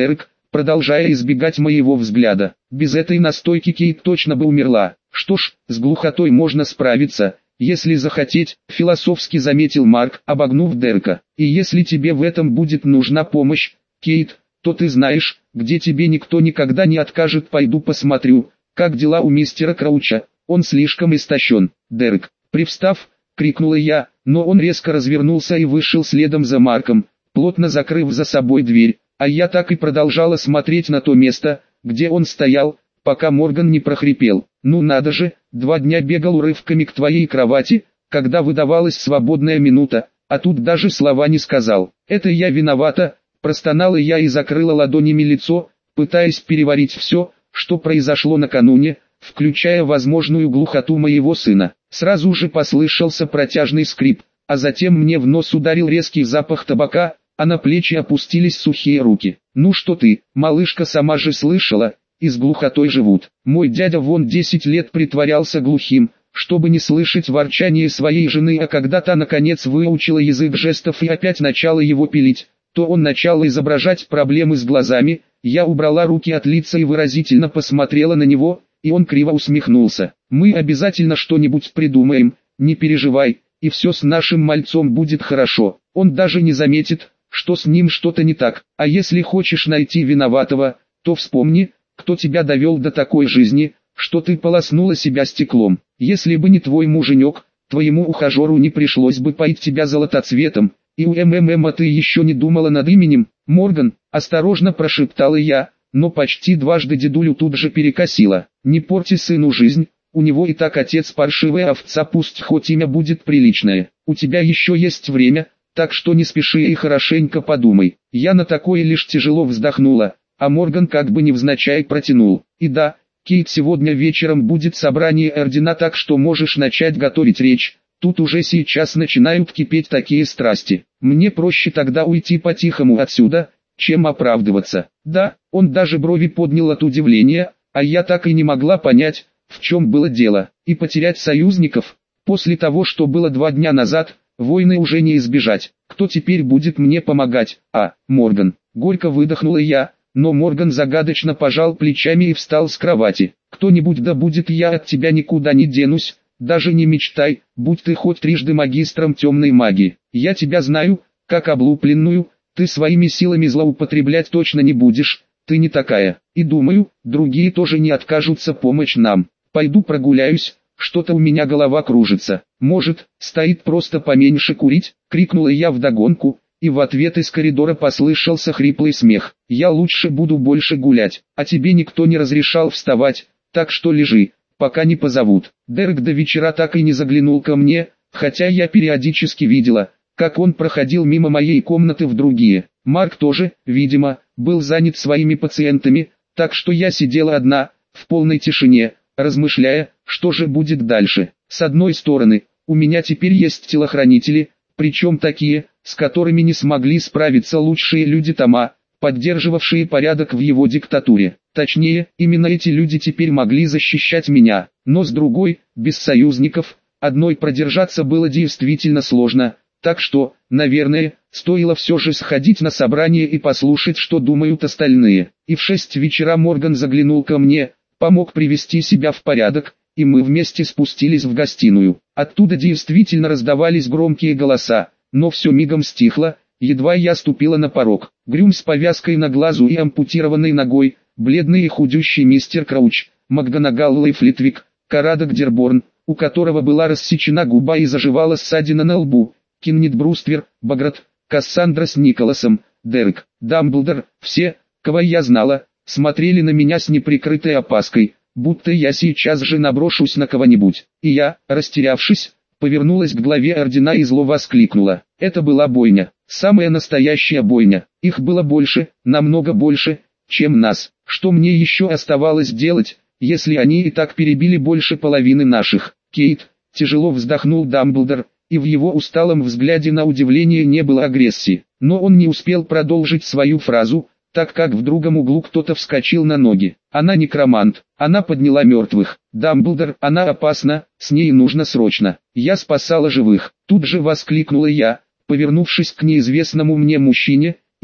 продолжая избегать моего взгляда. Без этой настойки Кейт точно бы умерла. Что ж, с глухотой можно справиться, если захотеть, философски заметил Марк, обогнув Дерека. И если тебе в этом будет нужна помощь, Кейт, то ты знаешь, где тебе никто никогда не откажет. Пойду посмотрю, как дела у мистера Крауча, он слишком истощен. Дерек, привстав, крикнула я, но он резко развернулся и вышел следом за Марком, плотно закрыв за собой дверь, а я так и продолжала смотреть на то место, где он стоял, пока Морган не прохрипел. Ну надо же, 2 дня бегал урывками к твоей кровати, когда выдавалась свободная минута, а тут даже слова не сказал. Это я виновата, простонала я и закрыла ладонями лицо, пытаясь переварить все, что произошло накануне, включая возможную глухоту моего сына. Сразу же послышался протяжный скрип, а затем мне в нос ударил резкий запах табака, а на плечи опустились сухие руки. Ну что ты, малышка, сама же слышала, и с глухотой живут. Мой дядя вон 10 лет притворялся глухим, чтобы не слышать ворчание своей жены, а когда та наконец выучила язык жестов и опять начала его пилить, то он начал изображать проблемы с глазами. Я убрала руки от лица и выразительно посмотрела на него, и он криво усмехнулся. Мы обязательно что-нибудь придумаем, не переживай, и все с нашим мальцом будет хорошо. Он даже не заметит, что с ним что-то не так. А если хочешь найти виноватого, то вспомни, кто тебя довел до такой жизни, что ты полоснула себя стеклом. Если бы не твой муженек, твоему ухажеру не пришлось бы поить тебя золотоцветом. И у МММа ты еще не думала над именем? Морган, осторожно прошептала я, но почти дважды дедулю тут же перекосила. Не порти сыну жизнь, у него и так отец паршивая овца, пусть хоть имя будет приличное. У тебя еще есть время, так что не спеши и хорошенько подумай. Я на такое лишь тяжело вздохнула, а Морган как бы невзначай протянул. И да, Кейт, сегодня вечером будет собрание ордена, так что можешь начать готовить речь. Тут уже сейчас начинают кипеть такие страсти. Мне проще тогда уйти по-тихому отсюда, чем оправдываться. Да, он даже брови поднял от удивления, а я так и не могла понять, в чем было дело. И потерять союзников, после того, что было 2 дня назад, войны уже не избежать. Кто теперь будет мне помогать? Морган. Горько выдохнула я, но Морган загадочно пожал плечами и встал с кровати. Кто-нибудь, да будет, я от тебя никуда не денусь. Даже не мечтай, будь ты хоть трижды магистром темной магии. Я тебя знаю, как облупленную, ты своими силами злоупотреблять точно не будешь, ты не такая. И думаю, другие тоже не откажутся помочь нам. Пойду прогуляюсь, что-то у меня голова кружится. Может, стоит просто поменьше курить? Крикнула я вдогонку, и в ответ из коридора послышался хриплый смех. Я лучше буду больше гулять, а тебе никто не разрешал вставать, так что лежи, пока не позовут. Дерек до вечера так и не заглянул ко мне, хотя я периодически видела, как он проходил мимо моей комнаты в другие. Марк тоже, видимо, был занят своими пациентами, так что я сидела одна, в полной тишине, размышляя, что же будет дальше. С одной стороны, у меня теперь есть телохранители, причем такие, с которыми не смогли справиться лучшие люди Тома, поддерживавшие порядок в его диктатуре. Точнее, именно эти люди теперь могли защищать меня, но с другой, без союзников, одной продержаться было действительно сложно, так что, наверное, стоило все же сходить на собрание и послушать, что думают остальные. И в 6 вечера Морган заглянул ко мне, помог привести себя в порядок, и мы вместе спустились в гостиную. Оттуда действительно раздавались громкие голоса, но все мигом стихло, едва я ступила на порог. Грюм с повязкой на глазу и ампутированной ногой, бледный и худющий мистер Крауч, МакГонагалл и Флитвик, Карадок Дерборн, у которого была рассечена губа и заживала ссадина на лбу, Киннит Бруствер, Баграт, Кассандра с Николасом, Дерек, Дамблдор, все, кого я знала, смотрели на меня с неприкрытой опаской, будто я сейчас же наброшусь на кого-нибудь. И я, растерявшись, повернулась к главе ордена и зло воскликнула. Это была бойня, самая настоящая бойня. Их было больше, намного больше, чем нас. Что мне еще оставалось делать, если они и так перебили больше половины наших? Кейт, тяжело вздохнул Дамблдор, и в его усталом взгляде на удивление не было агрессии. Но он не успел продолжить свою фразу, так как в другом углу кто-то вскочил на ноги. Она некромант, она подняла мертвых. Дамблдор, она опасна, с ней нужно срочно. Я спасала живых. Тут же воскликнула я, повернувшись к неизвестному мне мужчине,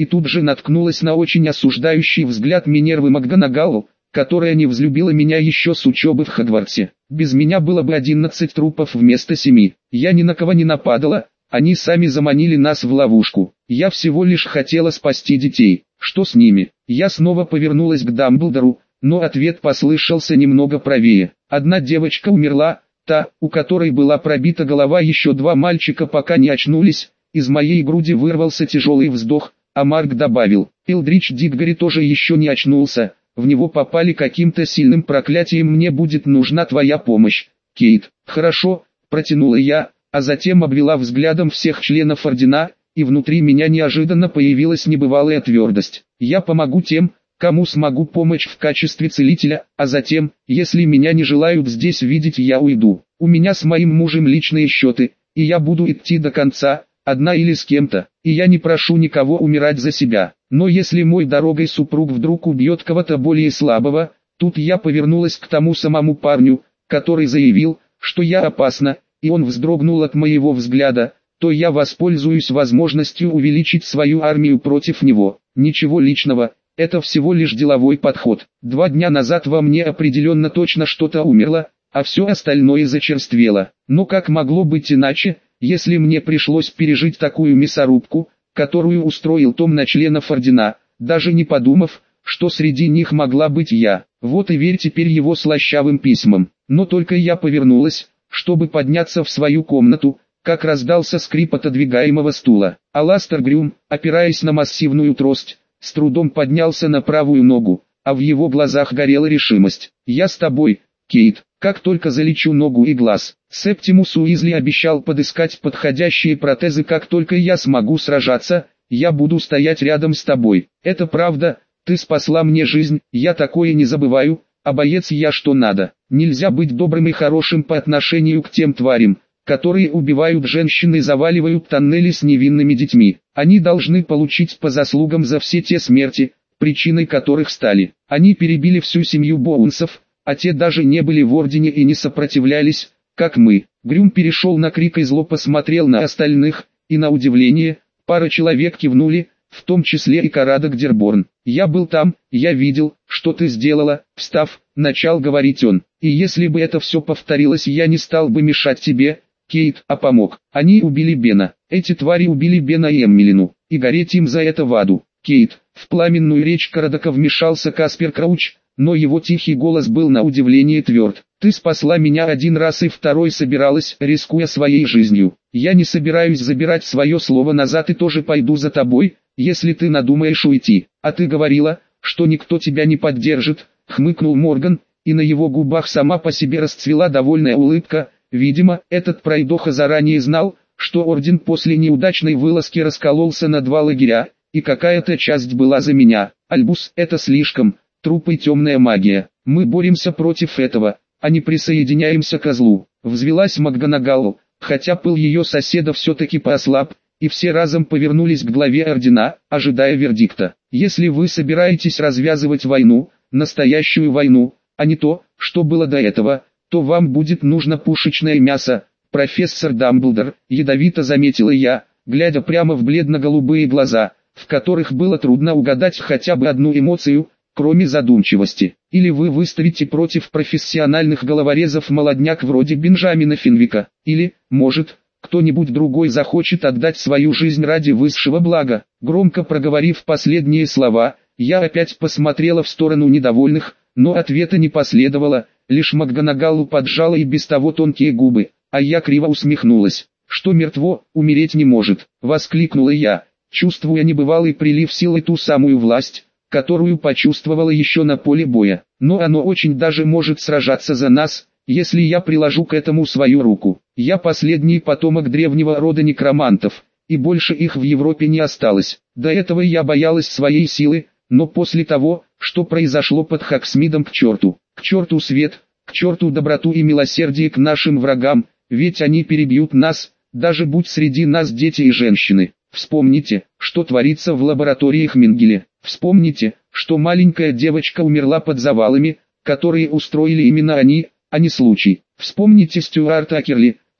и тут же наткнулась на очень осуждающий взгляд Минервы МакГонагалл, которая не взлюбила меня еще с учебы в Хогвартсе. Без меня было бы 11 трупов вместо 7. Я ни на кого не нападала, они сами заманили нас в ловушку. Я всего лишь хотела спасти детей. Что с ними? Я снова повернулась к Дамблдору, но ответ послышался немного правее. Одна девочка умерла, та, у которой была пробита голова, еще 2 мальчика пока не очнулись. Из моей груди вырвался тяжелый вздох, а Марк добавил: Элдрич Диггори тоже еще не очнулся, в него попали каким-то сильным проклятием, мне будет нужна твоя помощь, Кейт. Хорошо, протянула я, а затем обвела взглядом всех членов Ордена, и внутри меня неожиданно появилась небывалая твердость. Я помогу тем, кому смогу помочь в качестве целителя, а затем, если меня не желают здесь видеть, я уйду. У меня с моим мужем личные счеты, и я буду идти до конца, одна или с кем-то, и я не прошу никого умирать за себя. Но если мой дорогой супруг вдруг убьет кого-то более слабого, тут я повернулась к тому самому парню, который заявил, что я опасна, и он вздрогнул от моего взгляда, то я воспользуюсь возможностью увеличить свою армию против него. Ничего личного, это всего лишь деловой подход. 2 дня назад во мне определенно точно что-то умерло, а все остальное зачерствело. Но как могло быть иначе, если мне пришлось пережить такую мясорубку, которую устроил Том на членов Ордена, даже не подумав, что среди них могла быть я. Вот и верь теперь его слащавым письмам. Но только я повернулась, чтобы подняться в свою комнату, как раздался скрип отодвигаемого стула. Аластер Грюм, опираясь на массивную трость, с трудом поднялся на правую ногу, а в его глазах горела решимость. «Я с тобой, Кейт, как только залечу ногу и глаз». Септимус Уизли обещал подыскать подходящие протезы, как только я смогу сражаться, я буду стоять рядом с тобой. Это правда, ты спасла мне жизнь, я такое не забываю, а боец я что надо. Нельзя быть добрым и хорошим по отношению к тем тварям, которые убивают женщин и заваливают тоннели с невинными детьми. Они должны получить по заслугам за все те смерти, причиной которых стали. Они перебили всю семью Боунсов, а те даже не были в Ордене и не сопротивлялись, как мы. Грюм перешел на крик и зло посмотрел на остальных, и на удивление, пара человек кивнули, в том числе и Карадок Дерборн. «Я был там, я видел, что ты сделала», — встав, начал говорить он. «И если бы это все повторилось, я не стал бы мешать тебе, Кейт, а помог. Они убили Бена. Эти твари убили Бена и Эммелину, и гореть им за это в аду». «Кейт», — в пламенную речь Карадока вмешался Каспер Крауч, но его тихий голос был на удивление тверд. «Ты спасла меня один раз и второй собиралась, рискуя своей жизнью. Я не собираюсь забирать свое слово назад и тоже пойду за тобой, если ты надумаешь уйти. А ты говорила, что никто тебя не поддержит», — хмыкнул Морган, и на его губах сама по себе расцвела довольная улыбка. Видимо, этот пройдоха заранее знал, что Орден после неудачной вылазки раскололся на 2 лагеря, и какая-то часть была за меня. «Альбус, это слишком, труп и темная магия. Мы боремся против этого, а не присоединяемся к злу», — взвелась МакГонагалл, хотя пыл ее соседа все-таки поослаб, и все разом повернулись к главе Ордена, ожидая вердикта. «Если вы собираетесь развязывать войну, настоящую войну, а не то, что было до этого, то вам будет нужно пушечное мясо, профессор Дамблдор», — ядовито заметила я, глядя прямо в бледно-голубые глаза, в которых было трудно угадать хотя бы одну эмоцию, кроме задумчивости. «Или вы выставите против профессиональных головорезов молодняк вроде Бенджамина Финвика, или, может, кто-нибудь другой захочет отдать свою жизнь ради высшего блага». Громко проговорив последние слова, я опять посмотрела в сторону недовольных, но ответа не последовало, лишь МакГонагалл поджала и без того тонкие губы, а я криво усмехнулась. «Что мертво, умереть не может», — воскликнула я, чувствуя небывалый прилив сил и ту самую власть, которую почувствовала еще на поле боя. «Но оно очень даже может сражаться за нас, если я приложу к этому свою руку. Я последний потомок древнего рода некромантов, и больше их в Европе не осталось. До этого я боялась своей силы, но после того, что произошло под Хоксмидом, к черту свет, к черту доброту и милосердие к нашим врагам, ведь они перебьют нас, даже будь среди нас дети и женщины. Вспомните, что творится в лабораториях Менгеле. Вспомните, что маленькая девочка умерла под завалами, которые устроили именно они, а не случай. Вспомните Стюарта Акерли,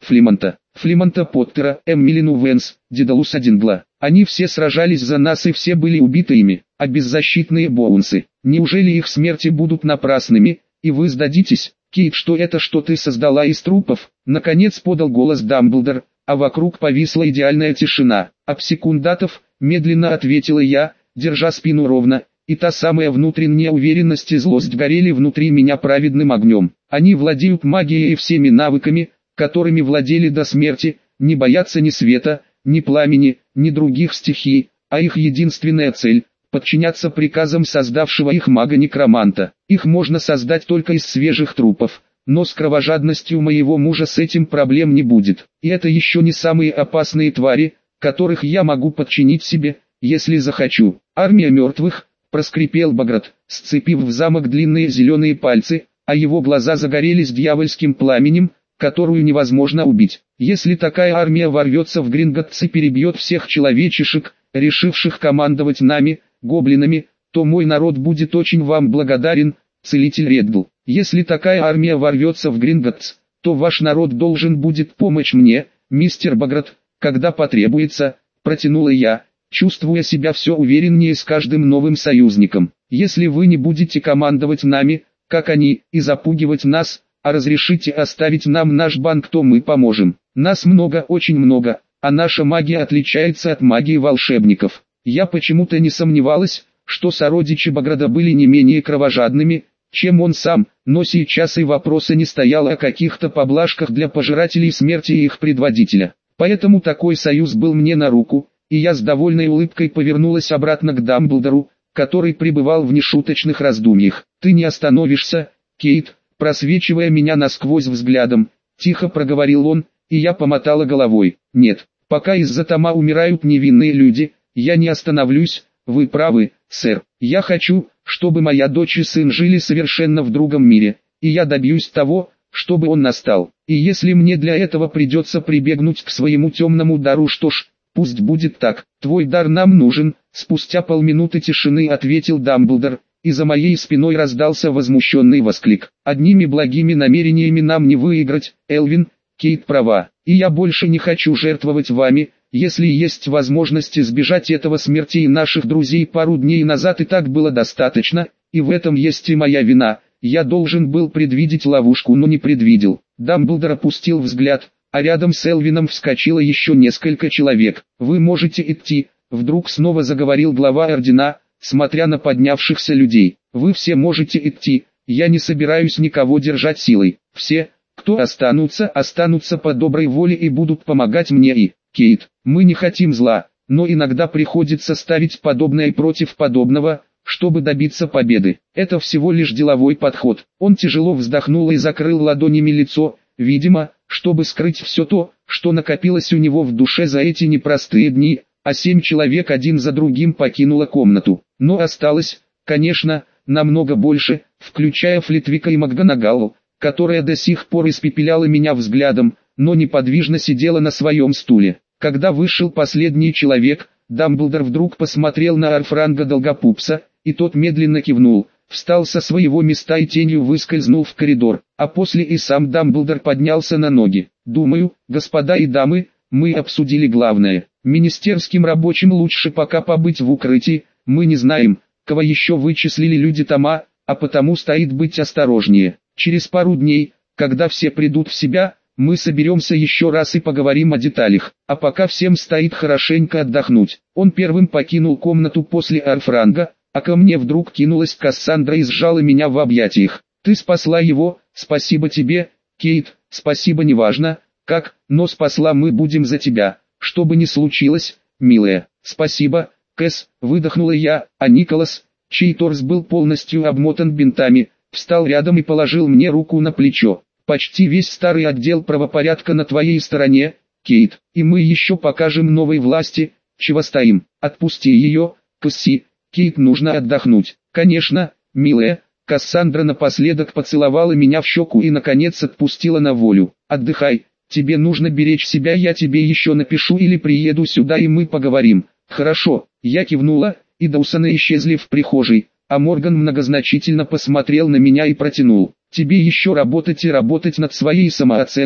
Флимонта Поттера, Эммилину Венс, Дедалуса Дингла. Они все сражались за нас и все были убиты ими, а беззащитные Боунсы. Неужели их смерти будут напрасными, и вы сдадитесь? Кейт, что это, что ты создала из трупов? Наконец подал голос Дамблдор, а вокруг повисла идеальная тишина. Абсекундатов, медленно ответила я, держа спину ровно, и та самая внутренняя уверенность и злость горели внутри меня праведным огнем. Они владеют магией и всеми навыками, которыми владели до смерти, не боятся ни света, ни пламени, ни других стихий, а их единственная цель – подчиняться приказам создавшего их мага-некроманта. Их можно создать только из свежих трупов, но с кровожадностью моего мужа с этим проблем не будет. И это еще не самые опасные твари, которых я могу подчинить себе, если захочу. Армия мертвых, проскрипел Баграт, сцепив в замок длинные зеленые пальцы, а его глаза загорелись дьявольским пламенем, которую невозможно убить. Если такая армия ворвется в Гринготts и перебьет всех человечишек, решивших командовать нами, гоблинами, то мой народ будет очень вам благодарен, целитель Реддл. Если такая армия ворвется в Гринготts, то ваш народ должен будет помочь мне, мистер Баграт, когда потребуется, протянула я, чувствуя себя все увереннее с каждым новым союзником. Если вы не будете командовать нами, как они, и запугивать нас, а разрешите оставить нам наш банк, то мы поможем. Нас много, очень много, а наша магия отличается от магии волшебников. Я почему-то не сомневалась, что сородичи Баграда были не менее кровожадными, чем он сам, но сейчас и вопроса не стояло о каких-то поблажках для пожирателей смерти и их предводителя. Поэтому такой союз был мне на руку, и я с довольной улыбкой повернулась обратно к Дамблдору, который пребывал в нешуточных раздумьях. «Ты не остановишься, Кейт?» Просвечивая меня насквозь взглядом, тихо проговорил он, и я помотала головой. «Нет, пока из-за Тома умирают невинные люди, я не остановлюсь, вы правы, сэр. Я хочу, чтобы моя дочь и сын жили совершенно в другом мире, и я добьюсь того, чтобы он настал. И если мне для этого придется прибегнуть к своему темному дару, что ж, пусть будет так. Твой дар нам нужен», спустя полминуты тишины ответил Дамблдор, и за моей спиной раздался возмущенный восклик. «Одними благими намерениями нам не выиграть, Элвин, Кейт права, и я больше не хочу жертвовать вами. Если есть возможность избежать этого смерти и наших друзей пару дней назад, и так было достаточно, и в этом есть и моя вина. Я должен был предвидеть ловушку, но не предвидел». Дамблдор опустил взгляд, а рядом с Элвином вскочило еще несколько человек. «Вы можете идти», вдруг снова заговорил глава ордена, смотря на поднявшихся людей. «Вы все можете идти, я не собираюсь никого держать силой. Все, кто останутся по доброй воле и будут помогать мне и Кейт. Мы не хотим зла, но иногда приходится ставить подобное против подобного, чтобы добиться победы. Это всего лишь деловой подход». Он тяжело вздохнул и закрыл ладонями лицо, видимо, чтобы скрыть все то, что накопилось у него в душе за эти непростые дни, а 7 человек один за другим покинуло комнату. Но осталось, конечно, намного больше, включая Флитвика и МакГонагалл, которая до сих пор испепеляла меня взглядом, но неподвижно сидела на своем стуле. Когда вышел последний человек, Дамблдор вдруг посмотрел на Арфранга Долгопупса, и тот медленно кивнул, встал со своего места и тенью выскользнул в коридор, а после и сам Дамблдор поднялся на ноги. «Думаю, господа и дамы, мы обсудили главное. Министерским рабочим лучше пока побыть в укрытии, мы не знаем, кого еще вычислили люди Тома, а потому стоит быть осторожнее. Через пару дней, когда все придут в себя, мы соберемся еще раз и поговорим о деталях, а пока всем стоит хорошенько отдохнуть». Он первым покинул комнату после Арфранга, а ко мне вдруг кинулась Кассандра и сжала меня в объятиях. «Ты спасла его, спасибо тебе, Кейт, спасибо неважно, как, но спасла, мы будем за тебя, что бы ни случилось, милая». «Спасибо, Кэс», выдохнула я, а Николас, чей торс был полностью обмотан бинтами, встал рядом и положил мне руку на плечо. «Почти весь старый отдел правопорядка на твоей стороне, Кейт, и мы еще покажем новой власти, чего стоим. Отпусти ее, Касси, Кейт нужно отдохнуть». «Конечно, милая». Кассандра напоследок поцеловала меня в щеку и наконец отпустила на волю. «Отдыхай, тебе нужно беречь себя, я тебе еще напишу или приеду сюда и мы поговорим». «Хорошо», я кивнула, и Доусоны исчезли в прихожей, а Морган многозначительно посмотрел на меня и протянул: «Тебе еще работать и работать над своей самооценкой,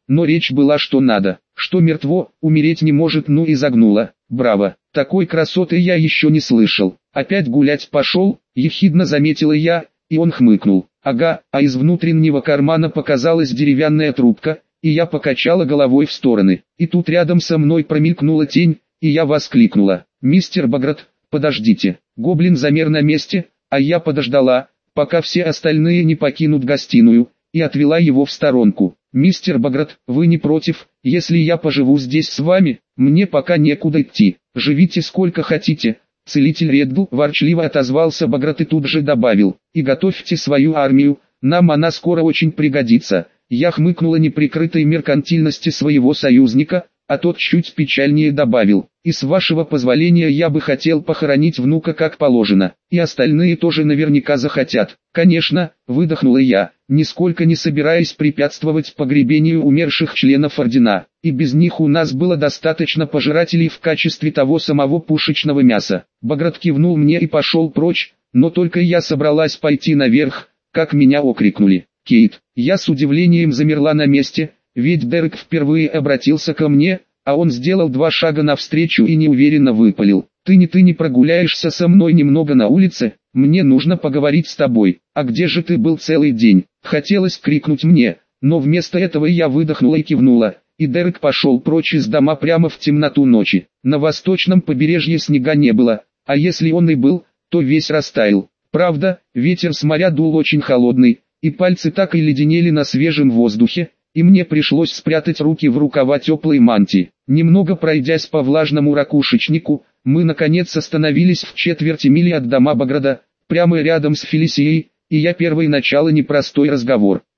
но речь была что надо, что мертво, умереть не может, ну и загнула. Браво, такой красоты я еще не слышал. Опять гулять пошел, ехидно заметила я, и он хмыкнул. Ага, а из внутреннего кармана показалась деревянная трубка, и я покачала головой в стороны. И тут рядом со мной промелькнула тень, и я воскликнула: «Мистер Баграт, подождите!» Гоблин замер на месте, а я подождала, пока все остальные не покинут гостиную, и отвела его в сторонку. «Мистер Баграт, вы не против, если я поживу здесь с вами? Мне пока некуда идти. Живите сколько хотите». Целитель Реддл ворчливо отозвался Баграт и тут же добавил: «И готовьте свою армию, нам она скоро очень пригодится». Я хмыкнула неприкрытой меркантильности своего союзника, а тот чуть печальнее добавил: «И с вашего позволения я бы хотел похоронить внука как положено, и остальные тоже наверняка захотят». «Конечно», — выдохнула я, нисколько не собираясь препятствовать погребению умерших членов ордена, и без них у нас было достаточно пожирателей в качестве того самого пушечного мяса. Баграт кивнул мне и пошел прочь, но только я собралась пойти наверх, как меня окрикнули: «Кейт!» Я с удивлением замерла на месте, ведь Дерек впервые обратился ко мне, а он сделал 2 шага навстречу и неуверенно выпалил: ты не прогуляешься со мной немного на улице? Мне нужно поговорить с тобой. А где же ты был целый день?» Хотелось крикнуть мне, но вместо этого я выдохнула и кивнула, и Дерек пошел прочь из дома прямо в темноту ночи. На восточном побережье снега не было, а если он и был, то весь растаял. Правда, ветер с моря дул очень холодный, и пальцы так и леденели на свежем воздухе, и мне пришлось спрятать руки в рукава теплой мантии. Немного пройдясь по влажному ракушечнику, мы наконец остановились в четверти мили от дома Баграда, прямо рядом с Фелисией, и я первой начала непростой разговор.